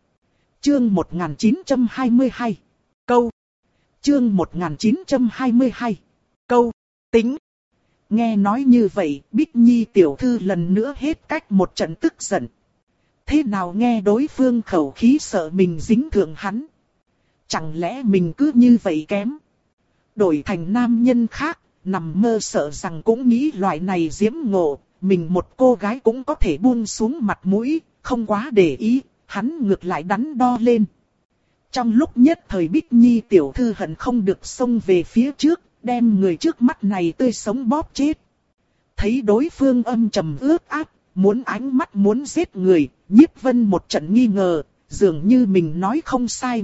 Chương một nghìn chín trăm hai mươi hai. Câu. Chương một nghìn chín trăm hai mươi hai. Câu. Tính. Nghe nói như vậy, Bích Nhi tiểu thư lần nữa hết cách một trận tức giận. Thế nào nghe đối phương khẩu khí sợ mình dính thượng hắn? Chẳng lẽ mình cứ như vậy kém? Đổi thành nam nhân khác, nằm mơ sợ rằng cũng nghĩ loại này diễm ngộ, mình một cô gái cũng có thể buông xuống mặt mũi, không quá để ý, hắn ngược lại đắn đo lên. Trong lúc nhất thời Bích Nhi tiểu thư hận không được xông về phía trước, đem người trước mắt này tươi sống bóp chết. Thấy đối phương âm trầm ướt át, muốn ánh mắt muốn giết người, Nhiếp Vân một trận nghi ngờ, dường như mình nói không sai.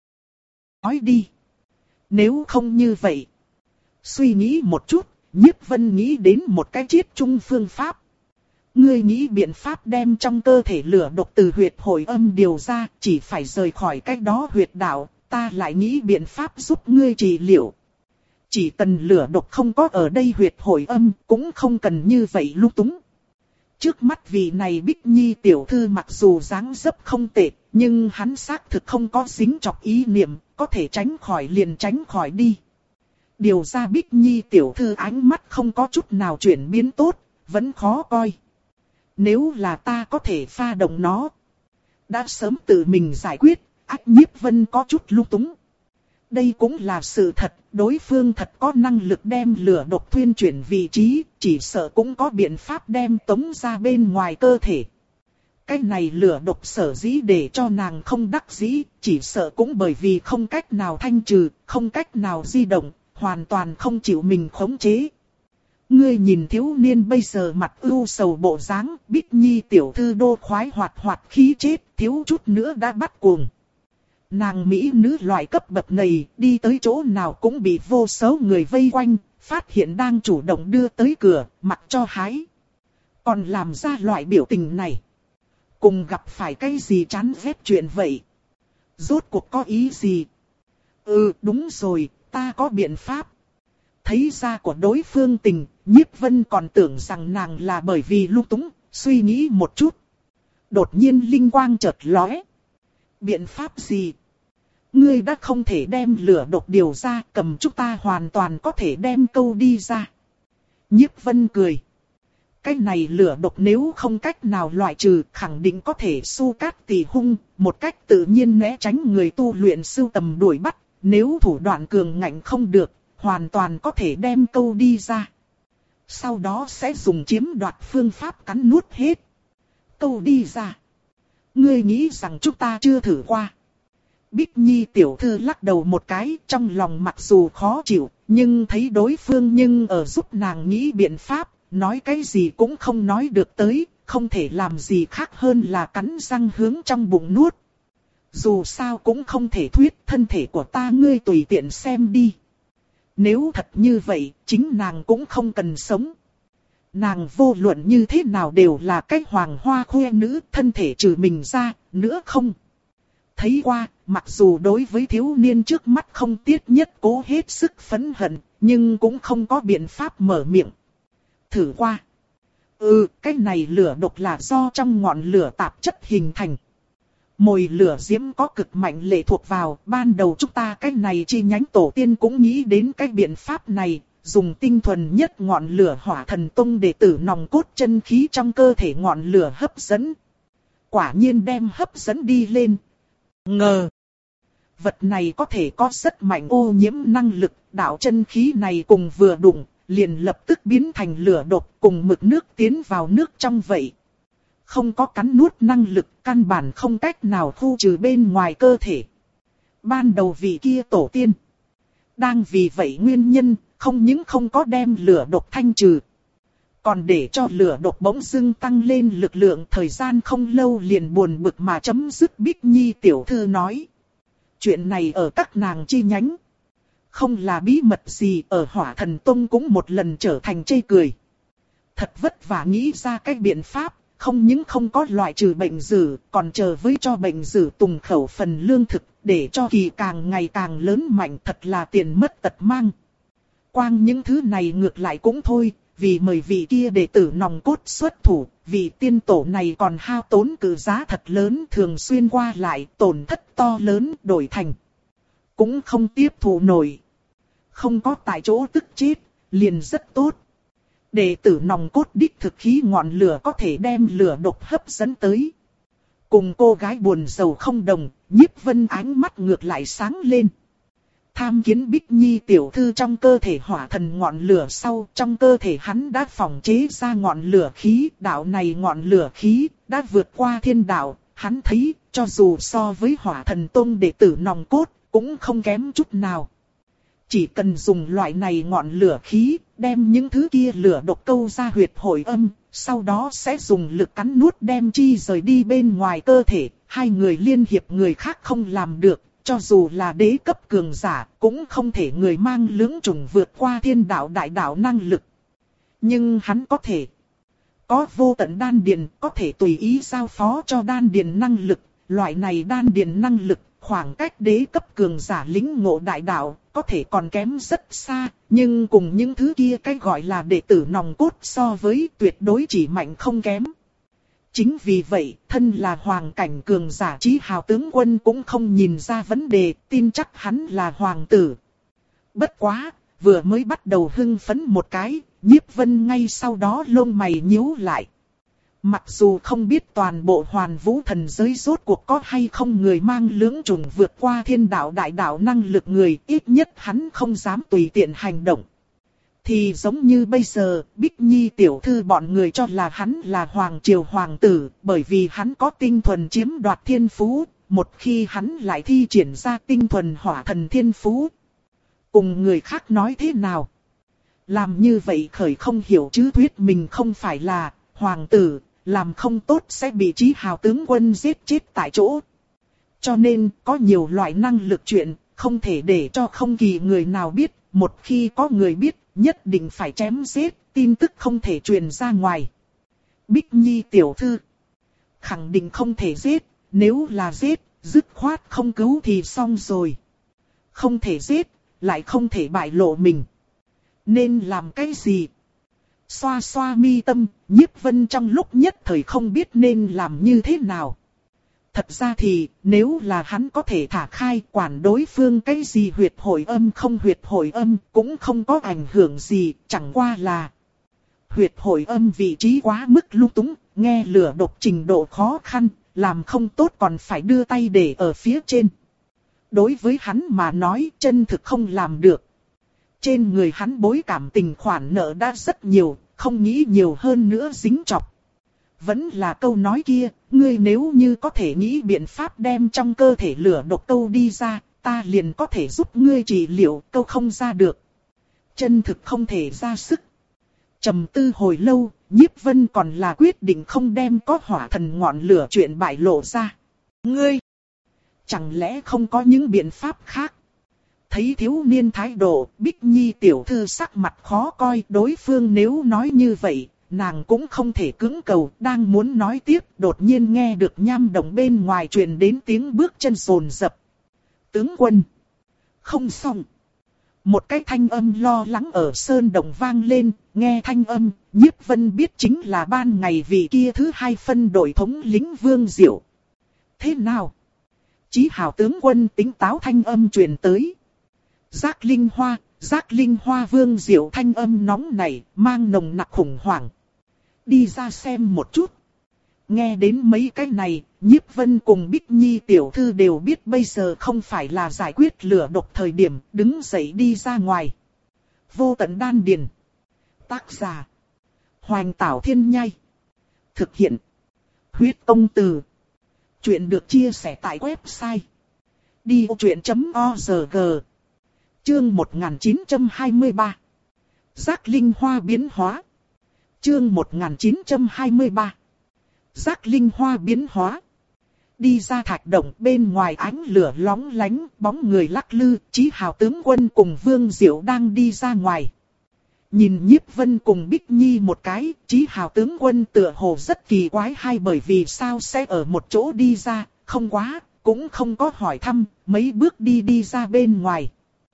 Nói đi. Nếu không như vậy. Suy nghĩ một chút, Nhiếp Vân nghĩ đến một cái chiết chung phương pháp. Ngươi nghĩ biện pháp đem trong cơ thể lửa độc từ huyệt hội âm điều ra, chỉ phải rời khỏi cách đó huyệt đạo, ta lại nghĩ biện pháp giúp ngươi trị liệu. Chỉ cần lửa độc không có ở đây huyệt hội âm, cũng không cần như vậy lung túng. Trước mắt vị này Bích Nhi tiểu thư mặc dù dáng dấp không tệ, nhưng hắn xác thực không có dính chọc ý niệm, có thể tránh khỏi liền tránh khỏi đi. Điều ra Bích Nhi tiểu thư ánh mắt không có chút nào chuyển biến tốt, vẫn khó coi. Nếu là ta có thể pha động nó, đã sớm tự mình giải quyết, ách Nhiếp Vân có chút lung túng. Đây cũng là sự thật, đối phương thật có năng lực đem lửa độc thuyên chuyển vị trí, chỉ sợ cũng có biện pháp đem tống ra bên ngoài cơ thể. Cái này lửa độc sở dĩ để cho nàng không đắc dĩ, chỉ sợ cũng bởi vì không cách nào thanh trừ, không cách nào di động, hoàn toàn không chịu mình khống chế. Ngươi nhìn thiếu niên bây giờ mặt ưu sầu bộ dáng, Bích Nhi tiểu thư đô khoái hoạt hoạt khí chết, thiếu chút nữa đã bắt cuồng. Nàng mỹ nữ loại cấp bậc này, đi tới chỗ nào cũng bị vô số người vây quanh, phát hiện đang chủ động đưa tới cửa, mặc cho hái. Còn làm ra loại biểu tình này. Cùng gặp phải cái gì chán ghét chuyện vậy? Rốt cuộc có ý gì? Ừ, đúng rồi, ta có biện pháp. Thấy ra của đối phương tình, Nhiếp Vân còn tưởng rằng nàng là bởi vì lung túng, suy nghĩ một chút. Đột nhiên linh quang chợt lóe. Biện pháp gì? Ngươi đã không thể đem lửa độc điều ra, cầm chúng ta hoàn toàn có thể đem câu đi ra. Nhiếp Vân cười. Cái này lửa độc nếu không cách nào loại trừ, khẳng định có thể su cát tỳ hung, một cách tự nhiên né tránh người tu luyện sưu tầm đuổi bắt. Nếu thủ đoạn cường ngạnh không được, hoàn toàn có thể đem câu đi ra. Sau đó sẽ dùng chiếm đoạt phương pháp cắn nuốt hết. Câu đi ra. Ngươi nghĩ rằng chúng ta chưa thử qua. Bích Nhi tiểu thư lắc đầu một cái, trong lòng mặc dù khó chịu, nhưng thấy đối phương nhưng ở giúp nàng nghĩ biện pháp, nói cái gì cũng không nói được tới, không thể làm gì khác hơn là cắn răng hướng trong bụng nuốt. Dù sao cũng không thể thuyết thân thể của ta ngươi tùy tiện xem đi. Nếu thật như vậy, chính nàng cũng không cần sống. Nàng vô luận như thế nào đều là cái hoàng hoa khoe nữ, thân thể trừ mình ra, nữa không. Thấy qua, mặc dù đối với thiếu niên trước mắt không tiết nhất cố hết sức phẫn hận, nhưng cũng không có biện pháp mở miệng. Thử qua. Ừ, cái này lửa độc là do trong ngọn lửa tạp chất hình thành. Mồi lửa diễm có cực mạnh lệ thuộc vào, ban đầu chúng ta cái này chi nhánh tổ tiên cũng nghĩ đến cái biện pháp này, dùng tinh thuần nhất ngọn lửa hỏa thần tông để tử nòng cốt chân khí trong cơ thể ngọn lửa hấp dẫn. Quả nhiên đem hấp dẫn đi lên. Ngờ. Vật này có thể có rất mạnh ô nhiễm năng lực, đạo chân khí này cùng vừa đụng, liền lập tức biến thành lửa độc cùng mực nước tiến vào nước trong vậy. Không có cắn nuốt năng lực, căn bản không cách nào khu trừ bên ngoài cơ thể. Ban đầu vị kia tổ tiên. Đang vì vậy nguyên nhân, không những không có đem lửa độc thanh trừ. Còn để cho lửa độc bỗng dưng tăng lên lực lượng, thời gian không lâu liền buồn bực mà chấm dứt. Bích Nhi tiểu thư nói. Chuyện này ở các nàng chi nhánh. Không là bí mật gì, ở Hỏa Thần Tông cũng một lần trở thành chê cười. Thật vất vả nghĩ ra cái biện pháp. Không những không có loại trừ bệnh dữ, còn chờ với cho bệnh dữ tùng khẩu phần lương thực, để cho kỳ càng ngày càng lớn mạnh, thật là tiền mất tật mang. Quang những thứ này ngược lại cũng thôi, vì mời vị kia đệ tử nòng cốt xuất thủ, vị tiên tổ này còn hao tốn cự giá thật lớn, thường xuyên qua lại, tổn thất to lớn, đổi thành. Cũng không tiếp thụ nổi. Không có tại chỗ tức chết, liền rất tốt. Đệ tử nòng cốt đích thực khí ngọn lửa có thể đem lửa độc hấp dẫn tới. Cùng cô gái buồn rầu không đồng, Nhiếp Vân ánh mắt ngược lại sáng lên. tham kiến Bích Nhi tiểu thư trong cơ thể hỏa thần ngọn lửa sau, trong cơ thể hắn đã phòng chế ra ngọn lửa khí, đạo này ngọn lửa khí đã vượt qua thiên đạo, hắn thấy cho dù so với hỏa thần tôn đệ tử nòng cốt cũng không kém chút nào. Chỉ cần dùng loại này ngọn lửa khí, đem những thứ kia lửa độc câu ra huyệt hội âm, sau đó sẽ dùng lực cắn nuốt đem chi rời đi bên ngoài cơ thể, hai người liên hiệp người khác không làm được, cho dù là đế cấp cường giả, cũng không thể người mang lưỡng trùng vượt qua thiên đạo đại đạo năng lực. Nhưng hắn có thể. Có vô tận đan điền, có thể tùy ý giao phó cho đan điền năng lực, loại này đan điền năng lực, khoảng cách đế cấp cường giả lĩnh ngộ đại đạo, có thể còn kém rất xa, nhưng cùng những thứ kia cái gọi là đệ tử nòng cốt so với tuyệt đối chỉ mạnh không kém. Chính vì vậy, thân là hoàng cảnh cường giả Chí Hào tướng quân cũng không nhìn ra vấn đề, tin chắc hắn là hoàng tử. Bất quá, vừa mới bắt đầu hưng phấn một cái, Nhiếp Vân ngay sau đó lông mày nhíu lại. Mặc dù không biết toàn bộ hoàn vũ thần giới rốt cuộc có hay không người mang lưỡng trùng vượt qua thiên đạo đại đạo năng lực người, ít nhất hắn không dám tùy tiện hành động. Thì giống như bây giờ, Bích Nhi tiểu thư bọn người cho là hắn là hoàng triều hoàng tử, bởi vì hắn có tinh thuần chiếm đoạt thiên phú, một khi hắn lại thi triển ra tinh thuần hỏa thần thiên phú. Cùng người khác nói thế nào? Làm như vậy khởi không hiểu chứ thuyết mình không phải là hoàng tử, làm không tốt sẽ bị Chí Hào tướng quân giết chết tại chỗ. Cho nên, có nhiều loại năng lực chuyện, không thể để cho không kỳ người nào biết, một khi có người biết, nhất định phải chém giết, tin tức không thể truyền ra ngoài. Bích Nhi tiểu thư, khẳng định không thể giết, nếu là giết, dứt khoát không cứu thì xong rồi. Không thể giết, lại không thể bại lộ mình. Nên làm cái gì? Xoa xoa mi tâm, Nhiếp Vân trong lúc nhất thời không biết nên làm như thế nào. Thật ra thì, nếu là hắn có thể thả khai quản đối phương cái gì huyệt hội âm không huyệt hội âm, cũng không có ảnh hưởng gì, chẳng qua là huyệt hội âm vị trí quá mức lung túng, nghe lửa độc trình độ khó khăn, làm không tốt còn phải đưa tay để ở phía trên. Đối với hắn mà nói, chân thực không làm được. Trên người hắn bối cảm tình khoản nợ đã rất nhiều, không nghĩ nhiều hơn nữa dính chọc. Vẫn là câu nói kia, ngươi nếu như có thể nghĩ biện pháp đem trong cơ thể lửa độc câu đi ra, ta liền có thể giúp ngươi trị liệu, câu không ra được. Chân thực không thể ra sức. Trầm tư hồi lâu, Nhiếp Vân còn là quyết định không đem có hỏa thần ngọn lửa chuyện bại lộ ra. Ngươi, chẳng lẽ không có những biện pháp khác? Thấy thiếu niên thái độ, Bích Nhi tiểu thư sắc mặt khó coi, đối phương nếu nói như vậy, nàng cũng không thể cưỡng cầu, đang muốn nói tiếp, đột nhiên nghe được nham động bên ngoài truyền đến tiếng bước chân rồn rập. Tướng quân, không xong. Một cái thanh âm lo lắng ở sơn động vang lên, nghe thanh âm, Nhiếp Vân biết chính là ban ngày vị kia thứ hai phân đội thống lĩnh Vương Diệu. Thế nào? Chí Hào tướng quân tính táo thanh âm truyền tới. Giác Linh Hoa, Giác Linh Hoa Vương Diệu thanh âm nóng này, mang nồng nặc khủng hoảng. Đi ra xem một chút. Nghe đến mấy cái này, Nhiếp Vân cùng Bích Nhi tiểu thư đều biết bây giờ không phải là giải quyết lửa độc thời điểm, đứng dậy đi ra ngoài. Vô tận đan điền. Tác giả: Hoành Tảo Thiên Nhai. Thực hiện: Huyết Công Từ. Chuyện được chia sẻ tại website đi ô truyện chấm org. Chương một nghìn chín trăm hai mươi ba. Giác Linh Hoa biến hóa. Chương một nghìn chín trăm hai mươi ba. Giác Linh Hoa biến hóa. Đi ra thạch động, bên ngoài ánh lửa lóng lánh, bóng người lắc lư, Chí Hào tướng quân cùng Vương Diệu đang đi ra ngoài. Nhìn Nhiếp Vân cùng Bích Nhi một cái, Chí Hào tướng quân tựa hồ rất kỳ quái, hay bởi vì sao sẽ ở một chỗ đi ra, không quá, cũng không có hỏi thăm, mấy bước đi đi ra bên ngoài.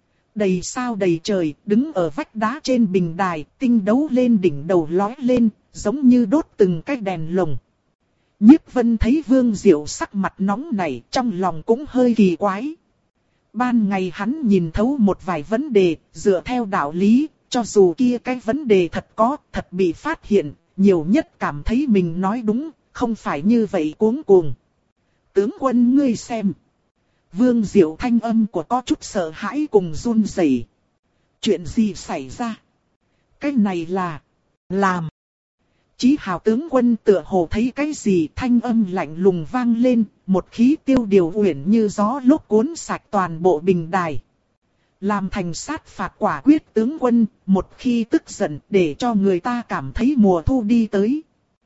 Đầy sao đầy trời, đứng ở vách đá trên bình đài, tinh đấu lên đỉnh đầu lói lên, giống như đốt từng cái đèn lồng. Nhiếp Vân thấy Vương Diệu sắc mặt nóng nảy, trong lòng cũng hơi kỳ quái. Ban ngày hắn nhìn thấu một vài vấn đề, dựa theo đạo lý, cho dù kia cái vấn đề thật có, thật bị phát hiện, nhiều nhất cảm thấy mình nói đúng, không phải như vậy cuống cuồng. Tướng quân ngươi xem. Vương Diệu thanh âm của có chút sợ hãi cùng run rẩy. Chuyện gì xảy ra? Cái này là... làm. Chí Hào tướng quân tựa hồ thấy cái gì, thanh âm lạnh lùng vang lên, một khí tiêu điều uyển như gió lốc cuốn sạch toàn bộ bình đài. Làm thành sát phạt quả quyết tướng quân, một khi tức giận để cho người ta cảm thấy mùa thu đi tới.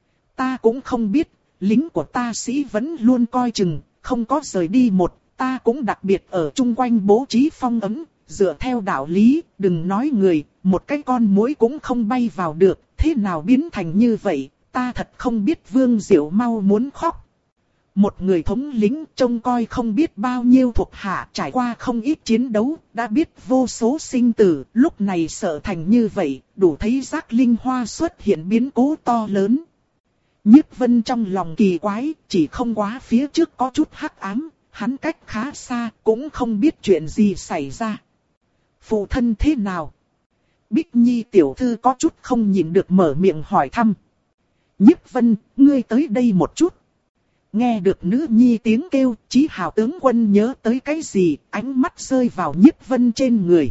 Ta cũng không biết, lính của ta sĩ vẫn luôn coi chừng, không có rời đi một, ta cũng đặc biệt ở chung quanh bố trí phong ấm, dựa theo đạo lý, đừng nói người, một cái con muỗi cũng không bay vào được, thế nào biến thành như vậy, ta thật không biết. Vương Diệu mau muốn khóc. Một người thống lĩnh trông coi không biết bao nhiêu thuộc hạ, trải qua không ít chiến đấu, đã biết vô số sinh tử, lúc này sợ thành như vậy, đủ thấy Giác Linh Hoa xuất hiện biến cố to lớn. Nhiếp Vân trong lòng kỳ quái, chỉ không quá phía trước có chút hắc ám, hắn cách khá xa, cũng không biết chuyện gì xảy ra. Phụ thân thế nào? Bích Nhi tiểu thư có chút không nhịn được mở miệng hỏi thăm. Nhiếp Vân, ngươi tới đây một chút. Nghe được nữ nhi tiếng kêu, Chí Hào tướng quân nhớ tới cái gì, ánh mắt rơi vào Nhiếp Vân trên người.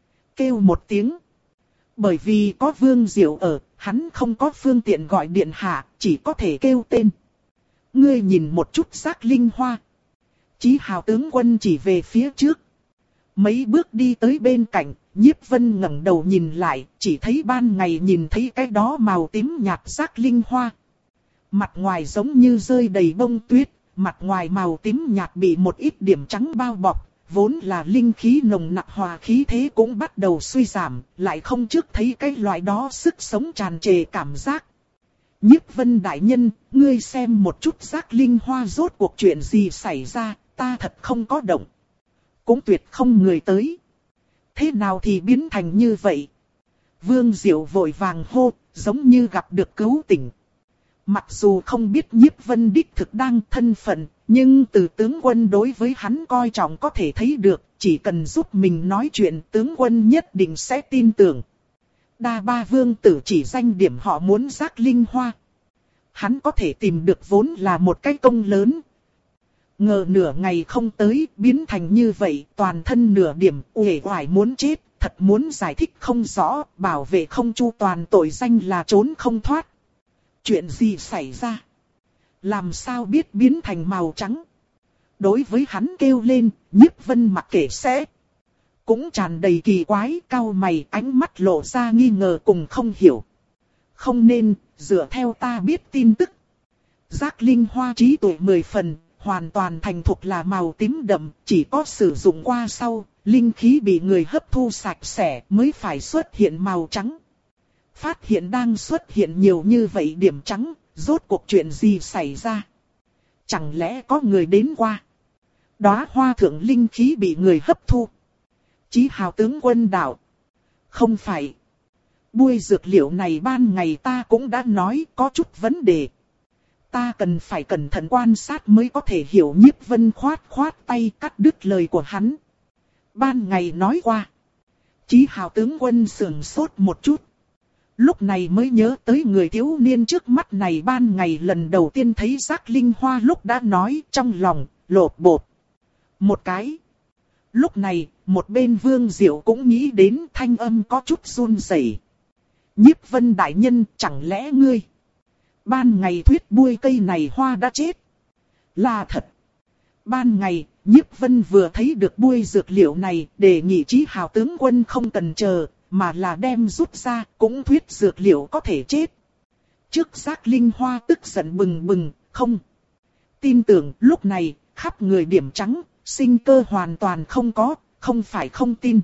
Kêu một tiếng. Bởi vì có Vương Diệu ở, hắn không có phương tiện gọi điện hạ, chỉ có thể kêu tên. Ngươi nhìn một chút Giác Linh Hoa. Chí Hào tướng quân chỉ về phía trước. Mấy bước đi tới bên cạnh, Nhiếp Vân ngẩng đầu nhìn lại, chỉ thấy ban ngày nhìn thấy cái đó màu tím nhạt Giác Linh Hoa. Mặt ngoài giống như rơi đầy bông tuyết, mặt ngoài màu tím nhạt bị một ít điểm trắng bao bọc, vốn là linh khí nồng nặc hòa khí thế cũng bắt đầu suy giảm, lại không trước thấy cái loại đó sức sống tràn trề cảm giác. Nhiếp Vân đại nhân, ngươi xem một chút Giác Linh Hoa rốt cuộc chuyện gì xảy ra, ta thật không có động. Cũng tuyệt không người tới. Thế nào thì biến thành như vậy? Vương Diệu vội vàng hô, giống như gặp được cứu tỉnh. Mặc dù không biết Nhiếp Vân đích thực đang thân phận, nhưng từ tướng quân đối với hắn coi trọng có thể thấy được, chỉ cần giúp mình nói chuyện tướng quân nhất định sẽ tin tưởng. Đa Ba Vương tử chỉ danh điểm họ muốn Giác Linh Hoa. Hắn có thể tìm được vốn là một cái công lớn. Ngờ nửa ngày không tới, biến thành như vậy, toàn thân nửa điểm, uể oải muốn chết, thật muốn giải thích không rõ, bảo vệ không chu toàn, tội danh là trốn không thoát. Chuyện gì xảy ra? Làm sao biết biến thành màu trắng? Đối với hắn kêu lên, Nhiếp Vân mặc kệ sẽ. Cũng tràn đầy kỳ quái, cau mày, ánh mắt lộ ra nghi ngờ cùng không hiểu. Không nên, dựa theo ta biết tin tức. Giác Linh Hoa trí tuệ mười phần, hoàn toàn thành thục là màu tím đậm, chỉ có sử dụng qua sau, linh khí bị người hấp thu sạch sẽ mới phải xuất hiện màu trắng. Phát hiện đang xuất hiện nhiều như vậy điểm trắng, rốt cuộc chuyện gì xảy ra? Chẳng lẽ có người đến qua? Đóa hoa thượng linh khí bị người hấp thu. Chí Hào tướng quân đạo. Không phải. Bui dược liệu này ban ngày ta cũng đã nói có chút vấn đề. Ta cần phải cẩn thận quan sát mới có thể hiểu. Nhiếp Vân khoát khoát tay cắt đứt lời của hắn. Ban ngày nói qua. Chí Hào tướng quân sườn sốt một chút. Lúc này mới nhớ tới người thiếu niên trước mắt này ban ngày lần đầu tiên thấy Giác Linh Hoa lúc đã nói trong lòng, lột bột. Một cái. Lúc này, một bên Vương Diệu cũng nghĩ đến thanh âm có chút run rẩy. Nhiếp Vân đại nhân, chẳng lẽ ngươi? Ban ngày thuyết bui cây này hoa đã chết. Là thật. Ban ngày, Nhiếp Vân vừa thấy được bui dược liệu này, đề nghị Chí Hào tướng quân không cần chờ, mà là đem rút ra, cũng thuyết dược liệu có thể chết. Trước Giác Linh Hoa tức giận bừng bừng, không. Tin tưởng lúc này, khắp người điểm trắng, sinh cơ hoàn toàn không có, không phải không tin.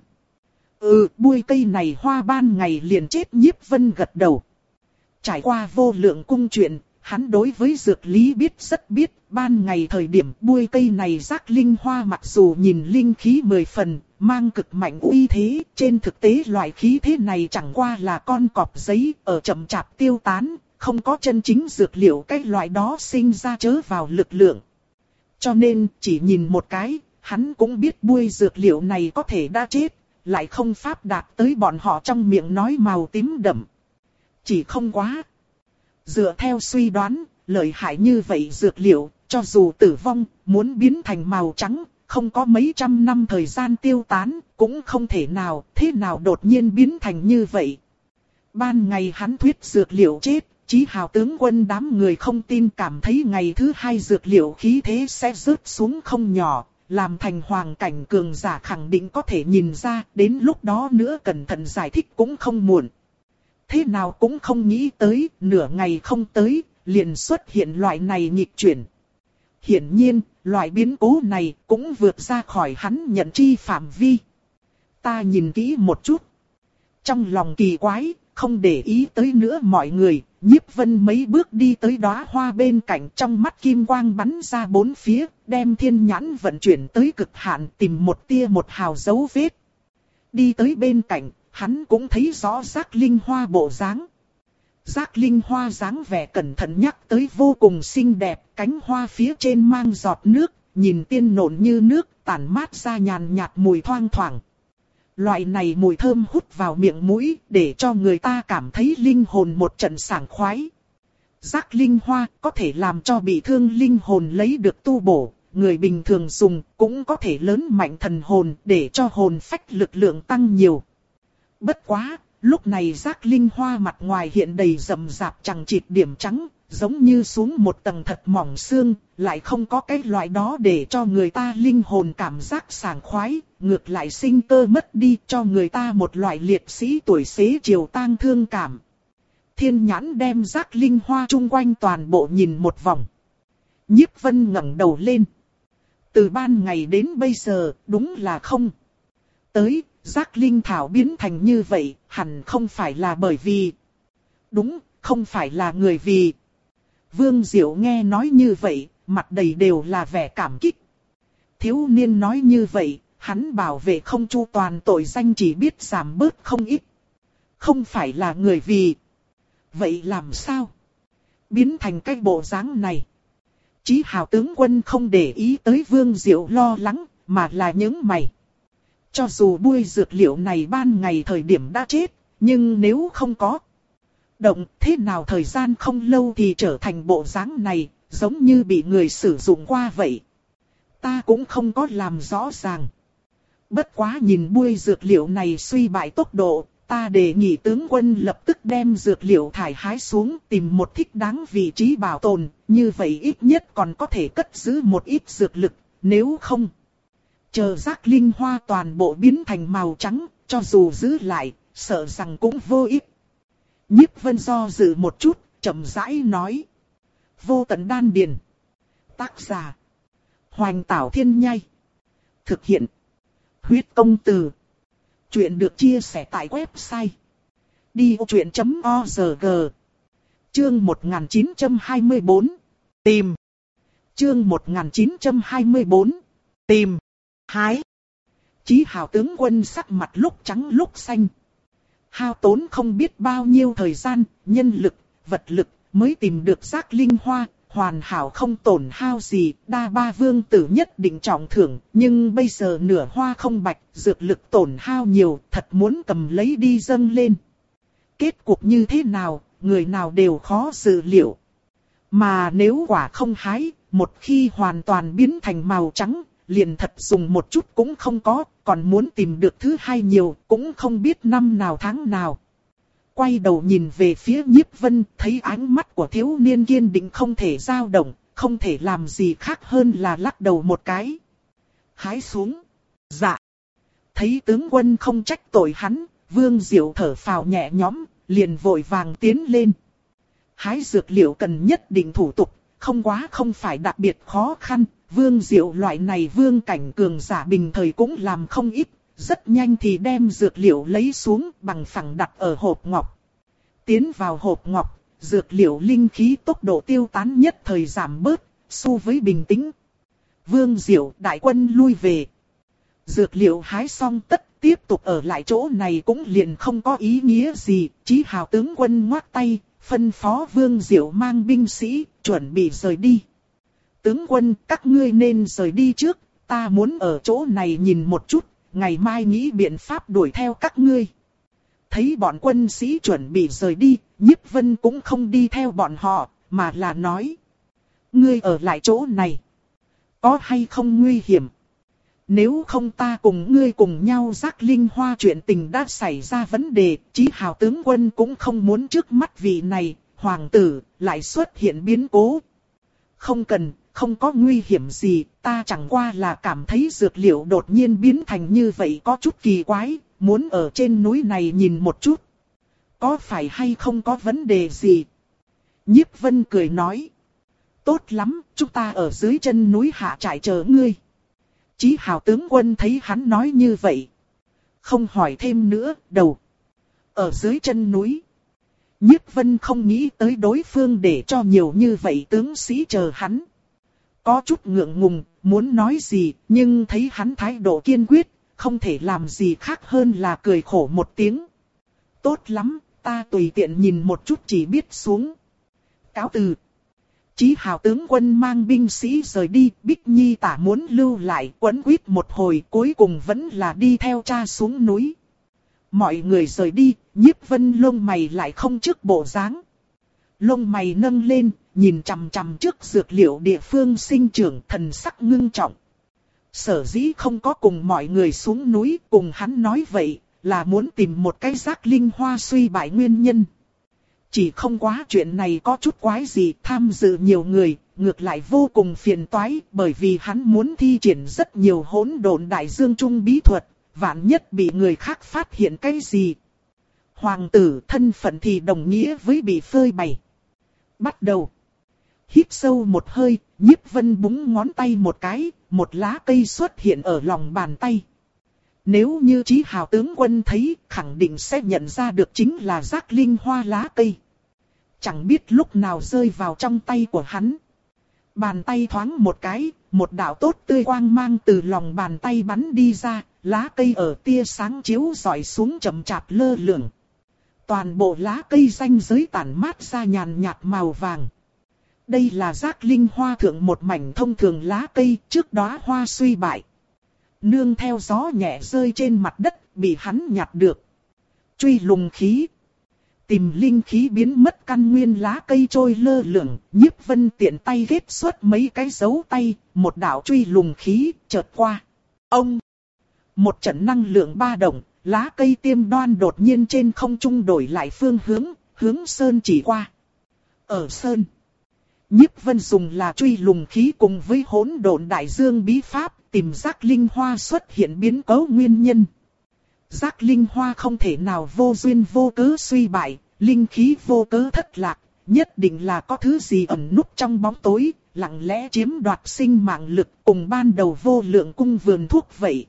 Ừ, bui cây này hoa ban ngày liền chết. Nhiếp Vân gật đầu. Trải qua vô lượng cung chuyện, hắn đối với dược lý biết rất biết, ban ngày thời điểm bui cây này Giác Linh Hoa mặc dù nhìn linh khí mười phần, mang cực mạnh uy thế, trên thực tế loại khí thế này chẳng qua là con cọp giấy, ở chậm chạp tiêu tán, không có chân chính dược liệu cái loại đó sinh ra chớ vào lực lượng. Cho nên, chỉ nhìn một cái, hắn cũng biết bui dược liệu này có thể đã chết, lại không pháp đạt tới bọn họ trong miệng nói màu tím đậm. Chỉ không quá. Dựa theo suy đoán, lợi hại như vậy dược liệu, cho dù tử vong, muốn biến thành màu trắng, không có mấy trăm năm thời gian tiêu tán, cũng không thể nào, thế nào đột nhiên biến thành như vậy. Ban ngày hắn thuyết dược liệu chết, Chí Hào tướng quân đám người không tin, cảm thấy ngày thứ hai dược liệu khí thế sẽ rớt xuống không nhỏ, làm thành hoàng cảnh cường giả khẳng định có thể nhìn ra, đến lúc đó nữa cẩn thận giải thích cũng không muộn. Thế nào cũng không nghĩ tới, nửa ngày không tới, liền xuất hiện loại này nghịch chuyển. Hiển nhiên, loại biến cố này cũng vượt ra khỏi hắn nhận chi phạm vi. Ta nhìn kỹ một chút. Trong lòng kỳ quái, không để ý tới nữa mọi người, Nhiếp Vân mấy bước đi tới đóa hoa bên cạnh, trong mắt kim quang bắn ra bốn phía, đem thiên nhãn vận chuyển tới cực hạn, tìm một tia một hào dấu vết. Đi tới bên cạnh, hắn cũng thấy rõ Giác Linh Hoa bộ dáng. Giác Linh Hoa dáng vẻ cẩn thận nhắc tới vô cùng xinh đẹp, cánh hoa phía trên mang giọt nước, nhìn tiên nộn như nước, tản mát ra nhàn nhạt mùi thoang thoảng. Loại này mùi thơm hút vào miệng mũi, để cho người ta cảm thấy linh hồn một trận sảng khoái. Giác Linh Hoa có thể làm cho bị thương linh hồn lấy được tu bổ, người bình thường dùng cũng có thể lớn mạnh thần hồn, để cho hồn phách lực lượng tăng nhiều. Bất quá, lúc này Giác Linh Hoa mặt ngoài hiện đầy rậm rạp chằng chịt điểm trắng, giống như xuống một tầng thật mỏng xương, lại không có cái loại đó để cho người ta linh hồn cảm giác sảng khoái, ngược lại sinh cơ mất đi, cho người ta một loại liệt sĩ tuổi xế chiều tang thương cảm. Thiên nhãn đem Giác Linh Hoa chung quanh toàn bộ nhìn một vòng. Nhiếp Vân ngẩng đầu lên. Từ ban ngày đến bây giờ, đúng là không. Tới, Giác Linh Thảo biến thành như vậy, hẳn không phải là bởi vì. Đúng, không phải là người vì. Vương Diệu nghe nói như vậy, mặt đầy đều là vẻ cảm kích. Thiếu niên nói như vậy, hắn bảo vệ không chu toàn tội danh chỉ biết giảm bớt không ít. Không phải là người vì. Vậy làm sao? Biến thành cái bộ dáng này. Chí Hào tướng quân không để ý tới Vương Diệu lo lắng, mà là những mày. Cho dù bui dược liệu này ban ngày thời điểm đã chết, nhưng nếu không có động thế nào thời gian không lâu thì trở thành bộ dáng này, giống như bị người sử dụng qua vậy. Ta cũng không có làm rõ ràng. Bất quá nhìn bui dược liệu này suy bại tốc độ, ta đề nghị tướng quân lập tức đem dược liệu thải hái xuống, tìm một thích đáng vị trí bảo tồn, như vậy ít nhất còn có thể cất giữ một ít dược lực, nếu không. Chờ Giác Linh Hoa toàn bộ biến thành màu trắng, cho dù giữ lại, sợ rằng cũng vô ích. Nhiếp Vân do dự một chút, chậm rãi nói. Vô Tận Đan Điền. Tác giả. Hoành Tảo Thiên Nhai. Thực hiện. Huyết Công Từ. Chuyện được chia sẻ tại website. đi ô chuyện chấm o rờ giê. Chương một nghìn chín trăm hai mươi bốn. Tìm. Chương một nghìn chín trăm hai mươi bốn. Tìm. Hái. Chí Hào tướng quân sắc mặt lúc trắng lúc xanh. Hao tốn không biết bao nhiêu thời gian, nhân lực, vật lực, mới tìm được Giác Linh Hoa, hoàn hảo không tổn hao gì, đa ba vương tử nhất định trọng thưởng, nhưng bây giờ nửa hoa không bạch, dược lực tổn hao nhiều, thật muốn cầm lấy đi dâng lên. Kết cục như thế nào, người nào đều khó dự liệu. Mà nếu quả không hái, một khi hoàn toàn biến thành màu trắng, liền thật dùng một chút cũng không có, còn muốn tìm được thứ hai nhiều, cũng không biết năm nào tháng nào. Quay đầu nhìn về phía Nhiếp Vân, thấy ánh mắt của thiếu niên kiên định không thể dao động, không thể làm gì khác hơn là lắc đầu một cái. Hái xuống. Dạ. Thấy tướng quân không trách tội hắn, Vương Diệu thở phào nhẹ nhõm, liền vội vàng tiến lên. Hái dược liệu cần nhất định thủ tục, không quá không phải đặc biệt khó khăn. Vương Diệu loại này vương cảnh cường giả bình thời cũng làm không ít, rất nhanh thì đem dược liệu lấy xuống bằng phẳng đặt ở hộp ngọc. Tiến vào hộp ngọc, dược liệu linh khí tốc độ tiêu tán nhất thời giảm bớt, so với bình tĩnh. Vương Diệu đại quân lui về. Dược liệu hái xong tất tiếp tục ở lại chỗ này cũng liền không có ý nghĩa gì, Chí Hào tướng quân ngoác tay, phân phó Vương Diệu mang binh sĩ, chuẩn bị rời đi. Tướng quân, các ngươi nên rời đi trước, ta muốn ở chỗ này nhìn một chút, ngày mai nghĩ biện pháp đuổi theo các ngươi. Thấy bọn quân sĩ chuẩn bị rời đi, Nhiếp Vân cũng không đi theo bọn họ, mà là nói. Ngươi ở lại chỗ này, có hay không nguy hiểm? Nếu không ta cùng ngươi cùng nhau giác linh hoa chuyện tình đã xảy ra vấn đề, Chí Hào tướng quân cũng không muốn trước mắt vị này, hoàng tử, lại xuất hiện biến cố. Không cần, không có nguy hiểm gì, ta chẳng qua là cảm thấy dược liệu đột nhiên biến thành như vậy có chút kỳ quái, muốn ở trên núi này nhìn một chút. Có phải hay không có vấn đề gì? Nhiếp Vân cười nói. Tốt lắm, chúng ta ở dưới chân núi hạ trại chờ ngươi. Chí Hào tướng quân thấy hắn nói như vậy. Không hỏi thêm nữa, đầu. Ở dưới chân núi. Nhiếp Vân không nghĩ tới đối phương để cho nhiều như vậy tướng sĩ chờ hắn. Có chút ngượng ngùng, muốn nói gì, nhưng thấy hắn thái độ kiên quyết, không thể làm gì khác hơn là cười khổ một tiếng. Tốt lắm, ta tùy tiện nhìn một chút chỉ biết xuống. Cáo từ. Chí Hào tướng quân mang binh sĩ rời đi, Bích Nhi tả muốn lưu lại, quấn quýt một hồi, cuối cùng vẫn là đi theo cha xuống núi. Mọi người rời đi, Nhiếp Vân lông mày lại không trước bộ dáng. Lông mày nâng lên, nhìn chằm chằm trước dược liệu địa phương sinh trưởng, thần sắc ngưng trọng. Sở dĩ không có cùng mọi người xuống núi, cùng hắn nói vậy, là muốn tìm một cái giác linh hoa suy bại nguyên nhân. Chỉ không quá chuyện này có chút quái gì, tham dự nhiều người, ngược lại vô cùng phiền toái, bởi vì hắn muốn thi triển rất nhiều hỗn độn đại dương trung bí thuật, vạn nhất bị người khác phát hiện cái gì. Hoàng tử thân phận thì đồng nghĩa với bị phơi bày. Bắt đầu. Hít sâu một hơi, Nhiếp Vân búng ngón tay một cái, một lá cây xuất hiện ở lòng bàn tay. Nếu như Chí Hào tướng quân thấy, khẳng định sẽ nhận ra được chính là giác linh hoa lá cây. Chẳng biết lúc nào rơi vào trong tay của hắn. Bàn tay thoáng một cái, một đạo tốt tươi quang mang từ lòng bàn tay bắn đi ra, lá cây ở tia sáng chiếu rọi xuống chậm chạp lơ lửng. Toàn bộ lá cây ranh giới tản mát ra nhàn nhạt màu vàng. Đây là giác linh hoa thượng một mảnh thông thường lá cây, trước đó hoa suy bại. Nương theo gió nhẹ rơi trên mặt đất, bị hắn nhặt được. Truy lùng khí. Tìm linh khí biến mất căn nguyên lá cây trôi lơ lửng, Nhiếp Vân tiện tay ghép xuất mấy cái dấu tay, một đạo truy lùng khí, chợt qua. Ông! Một trận năng lượng ba động, lá cây tiêm đoan đột nhiên trên không trung đổi lại phương hướng, hướng sơn chỉ qua. Ở sơn, Nhiếp Vân dùng là truy lùng khí cùng với hỗn độn đại dương bí pháp, tìm giác linh hoa xuất hiện biến cố nguyên nhân. Giác linh hoa không thể nào vô duyên vô cớ suy bại, linh khí vô cớ thất lạc, nhất định là có thứ gì ẩn núp trong bóng tối, lặng lẽ chiếm đoạt sinh mạng lực cùng ban đầu vô lượng cung vườn thuốc vậy.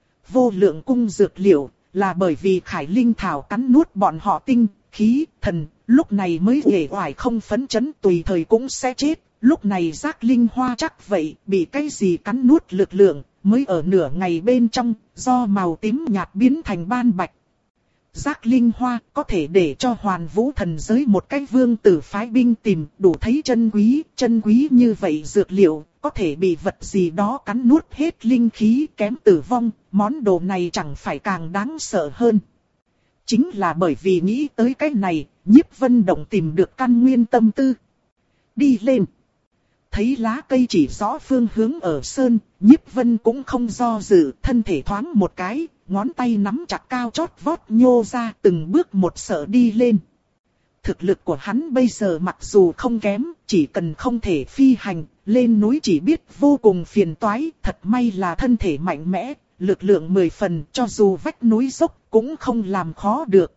Vô lượng cung dược liệu là bởi vì Khải Linh Thảo cắn nuốt bọn họ tinh, khí, thần, lúc này mới uể oải không phấn chấn tùy thời cũng sẽ chết. Lúc này giác linh hoa chắc vậy, bị cái gì cắn nuốt lực lượng, mới ở nửa ngày bên trong, do màu tím nhạt biến thành ban bạch. Giác linh hoa có thể để cho hoàn vũ thần giới một cái vương tử phái binh tìm, đủ thấy chân quý, chân quý như vậy dược liệu, có thể bị vật gì đó cắn nuốt hết linh khí kém tử vong, món đồ này chẳng phải càng đáng sợ hơn. Chính là bởi vì nghĩ tới cái này, Nhiếp Vân Động tìm được căn nguyên tâm tư. Đi lên. Thấy lá cây chỉ rõ phương hướng ở sơn, Nhiếp Vân cũng không do dự, thân thể thoáng một cái, ngón tay nắm chặt cao chót vót nhô ra từng bước một sợ đi lên. Thực lực của hắn bây giờ mặc dù không kém, chỉ cần không thể phi hành, lên núi chỉ biết vô cùng phiền toái, thật may là thân thể mạnh mẽ, lực lượng mười phần, cho dù vách núi dốc cũng không làm khó được.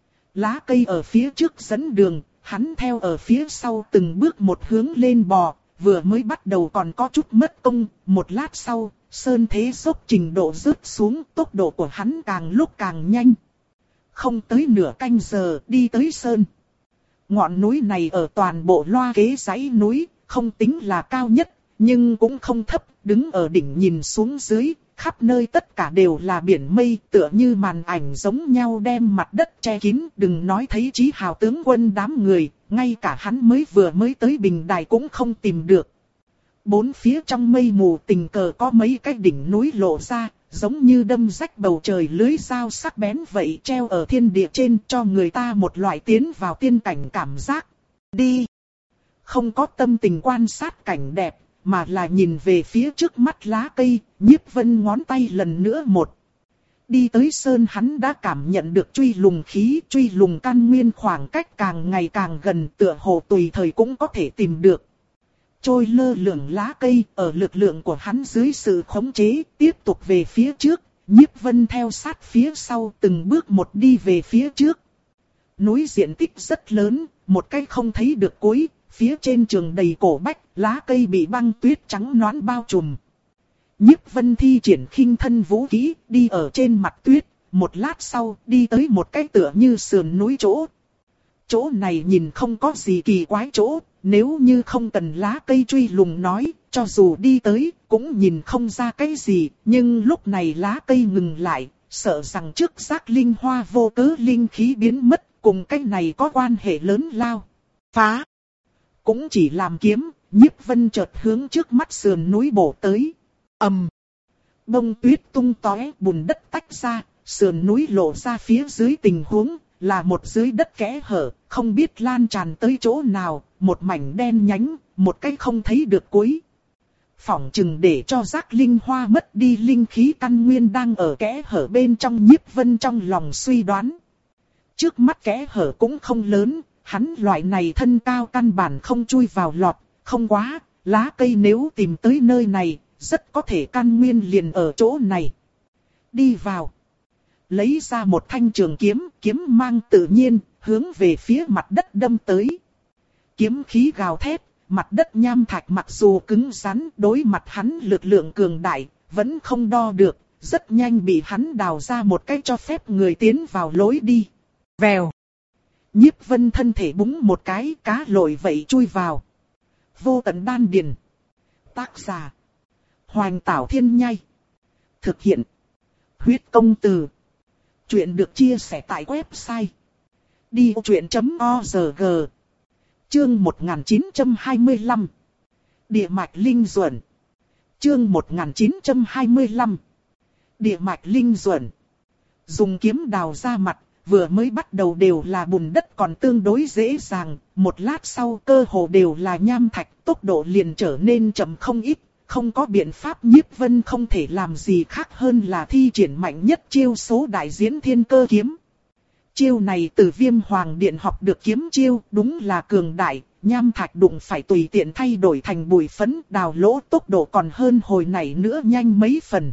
Lá cây ở phía trước dẫn đường, hắn theo ở phía sau từng bước một hướng lên bò, vừa mới bắt đầu còn có chút mất công, một lát sau, sơn thế dốc trình độ rớt xuống, tốc độ của hắn càng lúc càng nhanh. Không tới nửa canh giờ đi tới sơn. Ngọn núi này ở toàn bộ loa kế dãy núi, không tính là cao nhất, nhưng cũng không thấp, đứng ở đỉnh nhìn xuống dưới, khắp nơi tất cả đều là biển mây, tựa như màn ảnh giống nhau đem mặt đất che kín, đừng nói thấy Chí Hào tướng quân đám người, ngay cả hắn mới vừa mới tới bình đài cũng không tìm được. Bốn phía trong mây mù tình cờ có mấy cái đỉnh núi lộ ra, giống như đâm rách bầu trời lưới dao sắc bén vậy treo ở thiên địa trên, cho người ta một loại tiến vào tiên cảnh cảm giác. Đi! Không có tâm tình quan sát cảnh đẹp, mà là nhìn về phía trước mắt lá cây, Nhiếp Vân ngón tay lần nữa một. Đi tới sơn hắn đã cảm nhận được truy lùng khí, truy lùng căn nguyên khoảng cách càng ngày càng gần, tựa hồ tùy thời cũng có thể tìm được. Trôi lơ lửng lá cây, ở lực lượng của hắn dưới sự khống chế, tiếp tục về phía trước, Nhiếp Vân theo sát phía sau từng bước một đi về phía trước. Núi diện tích rất lớn, một cái không thấy được cuối, phía trên trường đầy cổ bách, lá cây bị băng tuyết trắng nõn bao trùm. Nhiếp Vân thi triển khinh thân vũ kỹ, đi ở trên mặt tuyết, một lát sau đi tới một cái tựa như sườn núi chỗ. Chỗ này nhìn không có gì kỳ quái chỗ, nếu như không cần lá cây truy lùng nói, cho dù đi tới, cũng nhìn không ra cái gì, nhưng lúc này lá cây ngừng lại, sợ rằng trước giác linh hoa vô cớ linh khí biến mất, cùng cái này có quan hệ lớn lao. Phá! Cũng chỉ làm kiếm, Nhiếp Vân chợt hướng trước mắt sườn núi bổ tới. Ầm! Bông tuyết tung tóe, bùn đất tách ra, sườn núi lộ ra phía dưới tình huống, là một dưới đất kẽ hở, không biết lan tràn tới chỗ nào, một mảnh đen nhánh, một cái không thấy được cuối. Phỏng chừng để cho giác linh hoa mất đi linh khí căn nguyên đang ở kẽ hở bên trong, Nhiếp Vân trong lòng suy đoán. Trước mắt kẽ hở cũng không lớn, hắn loại này thân cao căn bản không chui vào lọt, không quá, lá cây nếu tìm tới nơi này, rất có thể căn nguyên liền ở chỗ này. Đi vào. Lấy ra một thanh trường kiếm, kiếm mang tự nhiên, hướng về phía mặt đất đâm tới. Kiếm khí gào thét, mặt đất nham thạch mặc dù cứng rắn, đối mặt hắn lực lượng cường đại, vẫn không đo được, rất nhanh bị hắn đào ra một cách cho phép người tiến vào lối đi. Vèo. Nhiếp Vân thân thể búng một cái, cá lội vậy chui vào. Vô tận đan điền. Tác giả: Hoành Tảo Thiên Nhai. Thực hiện: Huyết Công Từ. Chuyện được chia sẻ tại website đi vô chuyện chấm org. Chương một nghìn chín trăm hai mươi lăm. Địa mạch linh duẩn. Chương một nghìn chín trăm hai mươi lăm. Địa mạch linh duẩn. Dùng kiếm đào ra mặt, vừa mới bắt đầu đều là bùn đất còn tương đối dễ dàng, một lát sau cơ hồ đều là nham thạch, tốc độ liền trở nên chậm không ít, không có biện pháp, Nhiếp Vân không thể làm gì khác hơn là thi triển mạnh nhất chiêu số đại diễn thiên cơ kiếm. Chiêu này từ Viêm Hoàng Điện học được kiếm chiêu, đúng là cường đại, nham thạch đụng phải tùy tiện thay đổi thành bụi phấn, đào lỗ tốc độ còn hơn hồi này nữa nhanh mấy phần.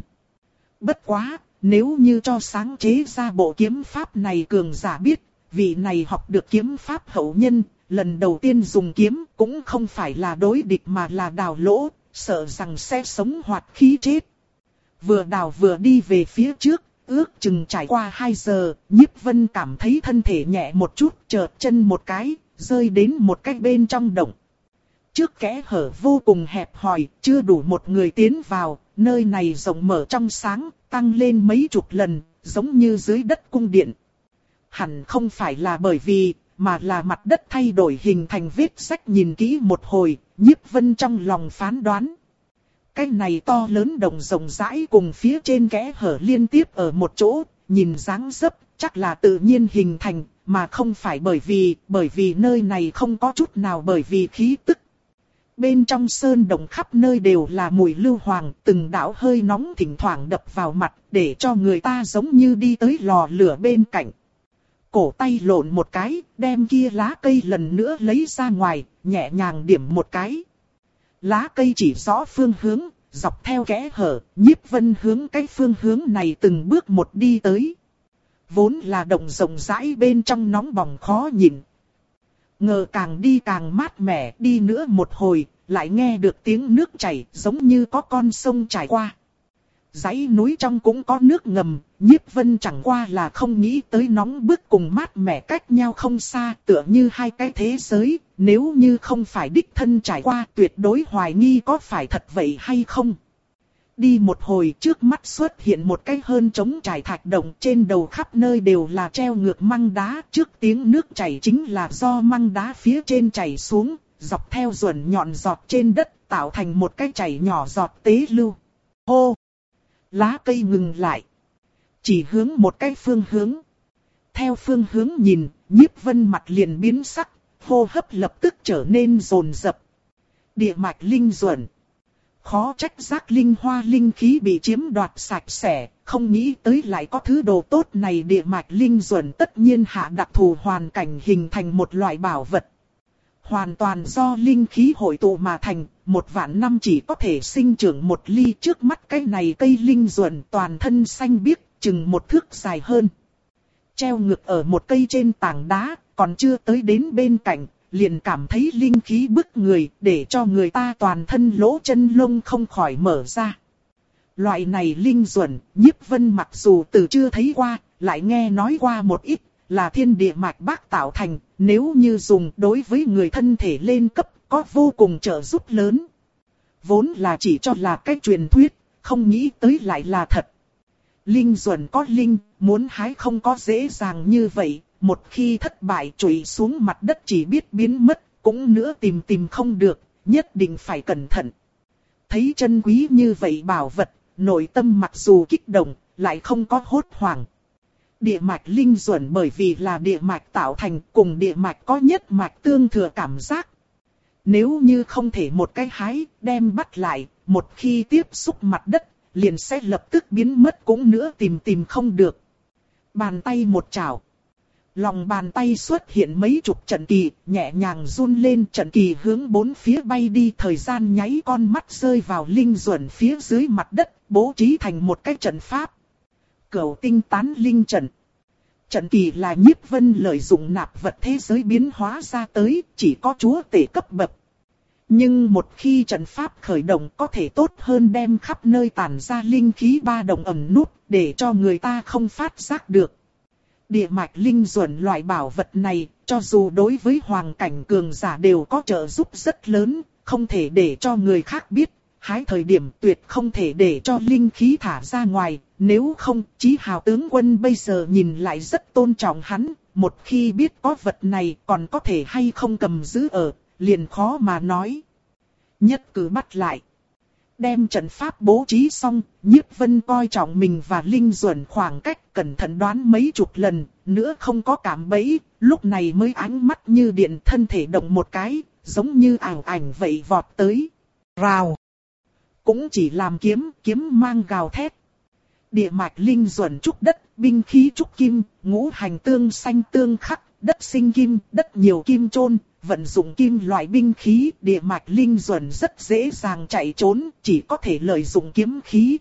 Bất quá, nếu như cho sáng chế ra bộ kiếm pháp này cường giả biết, vị này học được kiếm pháp hậu nhân, lần đầu tiên dùng kiếm cũng không phải là đối địch mà là đào lỗ, sợ rằng sẽ sống hoạt khí chết. Vừa đào vừa đi về phía trước, ước chừng trải qua hai giờ, Nhiếp Vân cảm thấy thân thể nhẹ một chút, chợt chân một cái, rơi đến một cái bên trong động. Trước kẽ hở vô cùng hẹp hòi, chưa đủ một người tiến vào, nơi này rộng mở trong sáng, tăng lên mấy chục lần, giống như dưới đất cung điện. Hẳn không phải là bởi vì, mà là mặt đất thay đổi hình thành vết rách, nhìn kỹ một hồi, Nhiếp Vân trong lòng phán đoán. Cái này to lớn đồng rộng rãi cùng phía trên kẽ hở liên tiếp ở một chỗ, nhìn dáng dấp, chắc là tự nhiên hình thành, mà không phải bởi vì, bởi vì nơi này không có chút nào bởi vì khí tức. Bên trong sơn động khắp nơi đều là mùi lưu hoàng, từng đạo hơi nóng thỉnh thoảng đập vào mặt, để cho người ta giống như đi tới lò lửa bên cạnh. Cổ tay lộn một cái, đem kia lá cây lần nữa lấy ra ngoài, nhẹ nhàng điểm một cái. Lá cây chỉ rõ phương hướng, dọc theo kẽ hở, Nhiếp Vân hướng cái phương hướng này từng bước một đi tới. Vốn là động rộng rãi bên trong nóng bỏng khó nhìn. Ngờ càng đi càng mát mẻ, đi nữa một hồi, lại nghe được tiếng nước chảy, giống như có con sông chảy qua. Dãy núi trong cũng có nước ngầm, Nhiếp Vân chẳng qua là không nghĩ tới nóng bức cùng mát mẻ cách nhau không xa, tựa như hai cái thế giới, nếu như không phải đích thân trải qua tuyệt đối hoài nghi có phải thật vậy hay không. Đi một hồi trước mắt xuất hiện một cái hơn trống trải thạch động, trên đầu khắp nơi đều là treo ngược măng đá, trước tiếng nước chảy chính là do măng đá phía trên chảy xuống, dọc theo ruẩn nhọn giọt trên đất tạo thành một cái chảy nhỏ giọt tế lưu. Hô! Lá cây ngừng lại. Chỉ hướng một cái phương hướng. Theo phương hướng nhìn, Nhiếp Vân mặt liền biến sắc, hô hấp lập tức trở nên dồn dập. Địa mạch linh duẩn. khó trách giác linh hoa linh khí bị chiếm đoạt sạch sẽ, không nghĩ tới lại có thứ đồ tốt này. Địa mạch linh duẩn tất nhiên hạ đặc thù hoàn cảnh hình thành một loại bảo vật. Hoàn toàn do linh khí hội tụ mà thành, một vạn năm chỉ có thể sinh trưởng một ly. Trước mắt cái này cây linh duẩn toàn thân xanh biếc, chừng một thước dài hơn. Treo ngược ở một cây trên tảng đá, còn chưa tới đến bên cạnh, liền cảm thấy linh khí bức người, để cho người ta toàn thân lỗ chân lông không khỏi mở ra. Loại này linh duẩn, Nhiếp Vân mặc dù từ chưa thấy qua, lại nghe nói qua một ít, là thiên địa mạch bác tạo thành, nếu như dùng đối với người thân thể lên cấp, có vô cùng trợ giúp lớn. Vốn là chỉ cho là cái truyền thuyết, không nghĩ tới lại là thật. Linh duẩn có linh, muốn hái không có dễ dàng như vậy, một khi thất bại trụy xuống mặt đất chỉ biết biến mất, cũng nữa tìm tìm không được, nhất định phải cẩn thận. Thấy chân quý như vậy bảo vật, nội tâm mặc dù kích động, lại không có hốt hoảng. Địa mạch linh duẩn bởi vì là địa mạch tạo thành, cùng địa mạch có nhất mạch tương thừa cảm giác. Nếu như không thể một cái hái, đem bắt lại, một khi tiếp xúc mặt đất, liền sẽ lập tức biến mất, cũng nữa tìm tìm không được. Bàn tay một chảo. Lòng bàn tay xuất hiện mấy chục trận kỳ, nhẹ nhàng run lên, trận kỳ hướng bốn phía bay đi. Thời gian nháy, con mắt rơi vào linh duẩn phía dưới mặt đất, bố trí thành một cái trận pháp. Cửu tinh tán linh trận. Trận kỳ là Nhiếp Vân lợi dụng nạp vật thế giới biến hóa ra tới, chỉ có chúa tể cấp bậc. Nhưng một khi trận pháp khởi động có thể tốt hơn đem khắp nơi tản ra linh khí ba động ẩn nút, để cho người ta không phát giác được. Địa mạch linh duẩn loại bảo vật này, cho dù đối với hoàng cảnh cường giả đều có trợ giúp rất lớn, không thể để cho người khác biết. Hái thời điểm tuyệt không thể để cho linh khí thả ra ngoài, nếu không, Chí Hào tướng quân bây giờ nhìn lại rất tôn trọng hắn, một khi biết có vật này còn có thể hay không cầm giữ ở, liền khó mà nói. Nhất cử bắt lại. Đem trận pháp bố trí xong, Nhiếp Vân coi trọng mình và linh duẩn khoảng cách, cẩn thận đoán mấy chục lần, nữa không có cảm bẫy, lúc này mới ánh mắt như điện, thân thể động một cái, giống như ảo ảnh vậy vọt tới. Rào. Cũng chỉ làm kiếm, kiếm mang gào thét. Địa mạch linh duẩn trúc đất, binh khí trúc kim, ngũ hành tương xanh tương khắc, đất sinh kim, đất nhiều kim chôn, vận dụng kim loại binh khí. Địa mạch linh duẩn rất dễ dàng chạy trốn, chỉ có thể lợi dụng kiếm khí.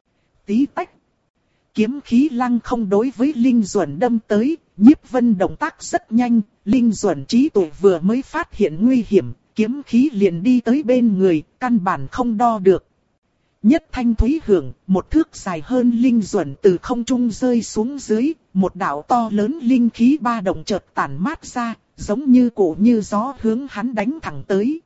Tí tách. Kiếm khí lăng không đối với linh duẩn đâm tới, Nhiếp Vân động tác rất nhanh, linh duẩn trí tuệ vừa mới phát hiện nguy hiểm, kiếm khí liền đi tới bên người, căn bản không đo được. Nhất thanh thúy hưởng, một thước dài hơn linh duẩn từ không trung rơi xuống dưới, một đạo to lớn linh khí ba động chợt tản mát ra, giống như cổ như gió hướng hắn đánh thẳng tới.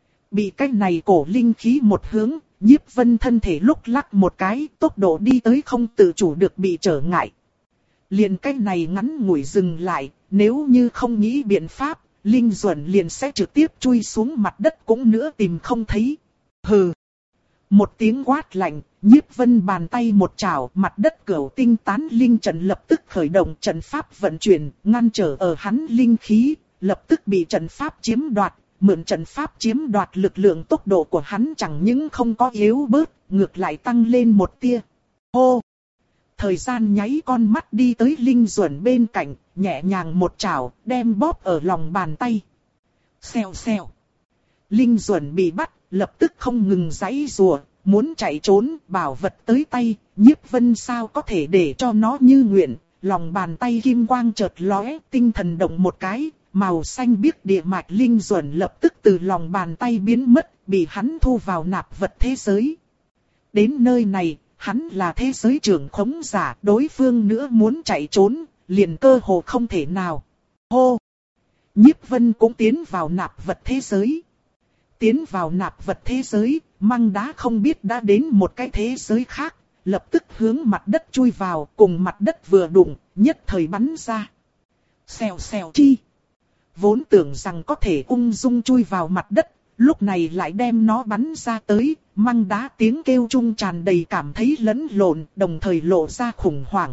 Bị cái này cổ linh khí một hướng, Nhiếp Vân thân thể lúc lắc một cái, tốc độ đi tới không tự chủ được bị trở ngại. Liền cái này ngắn ngủi dừng lại, nếu như không nghĩ biện pháp, linh duẩn liền sẽ trực tiếp chui xuống mặt đất, cũng nữa tìm không thấy. Hừ. Một tiếng quát lạnh, Nhiếp Vân bàn tay một chảo, mặt đất cửu tinh tán linh trận lập tức khởi động, trận pháp vận chuyển, ngăn trở ở hắn linh khí, lập tức bị trận pháp chiếm đoạt. Mượn trận pháp chiếm đoạt lực lượng, tốc độ của hắn chẳng những không có yếu bớt, ngược lại tăng lên một tia. Hô! Thời gian nháy, con mắt đi tới linh duẩn bên cạnh, nhẹ nhàng một chảo, đem bóp ở lòng bàn tay. Xèo xèo! Linh duẩn bị bắt, lập tức không ngừng giãy giụa, muốn chạy trốn. Bảo vật tới tay, Nhiếp Vân sao có thể để cho nó như nguyện. Lòng bàn tay kim quang chợt lóe, tinh thần động một cái. Màu xanh biếc địa mạch linh duẩn lập tức từ lòng bàn tay biến mất, bị hắn thu vào nạp vật thế giới. Đến nơi này, hắn là thế giới trưởng khống giả, đối phương nữa muốn chạy trốn, liền cơ hồ không thể nào. Hô! Nhiếp Vân cũng tiến vào nạp vật thế giới. Tiến vào nạp vật thế giới, Măng Đá không biết đã đến một cái thế giới khác, lập tức hướng mặt đất chui vào, cùng mặt đất vừa đụng, nhất thời bắn ra. Xèo xèo chi! Vốn tưởng rằng có thể ung dung chui vào mặt đất, lúc này lại đem nó bắn ra tới. Măng Đá tiếng kêu chung tràn đầy cảm thấy lẫn lộn, đồng thời lộ ra khủng hoảng.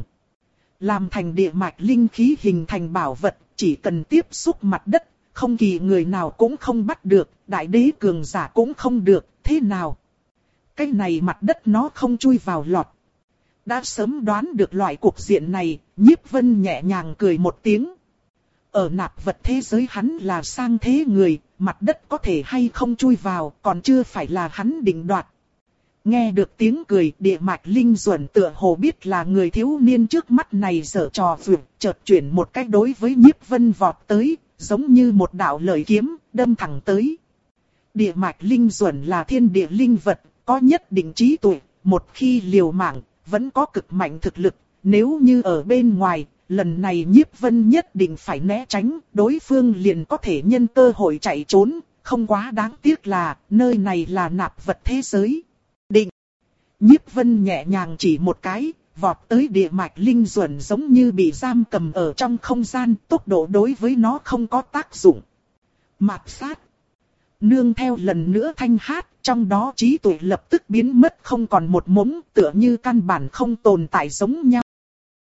Làm thành địa mạch linh khí hình thành bảo vật, chỉ cần tiếp xúc mặt đất, không kỳ người nào cũng không bắt được, đại đế cường giả cũng không được, thế nào? cái này mặt đất nó không chui vào lọt. Đã sớm đoán được loại cuộc diện này, Nhiếp Vân nhẹ nhàng cười một tiếng. Ở nạp vật thế giới hắn là sang thế người, mặt đất có thể hay không chui vào, còn chưa phải là hắn định đoạt. Nghe được tiếng cười, Địa Mạch Linh Duẩn tựa hồ biết là người thiếu niên trước mắt này giở trò vượt, chợt chuyển một cách đối với Nhiếp Vân vọt tới, giống như một đạo lợi kiếm, đâm thẳng tới. Địa Mạch Linh Duẩn là thiên địa linh vật, có nhất định trí tuệ, một khi liều mạng, vẫn có cực mạnh thực lực, nếu như ở bên ngoài, lần này Nhiếp Vân nhất định phải né tránh, đối phương liền có thể nhân cơ hội chạy trốn, không quá đáng tiếc là, nơi này là nạp vật thế giới. Định! Nhiếp Vân nhẹ nhàng chỉ một cái, vọt tới Địa Mạch Linh Duẩn giống như bị giam cầm ở trong không gian, tốc độ đối với nó không có tác dụng. Mạt sát! Nương theo lần nữa thanh hát, trong đó trí tuệ lập tức biến mất không còn một mống, tựa như căn bản không tồn tại giống nhau.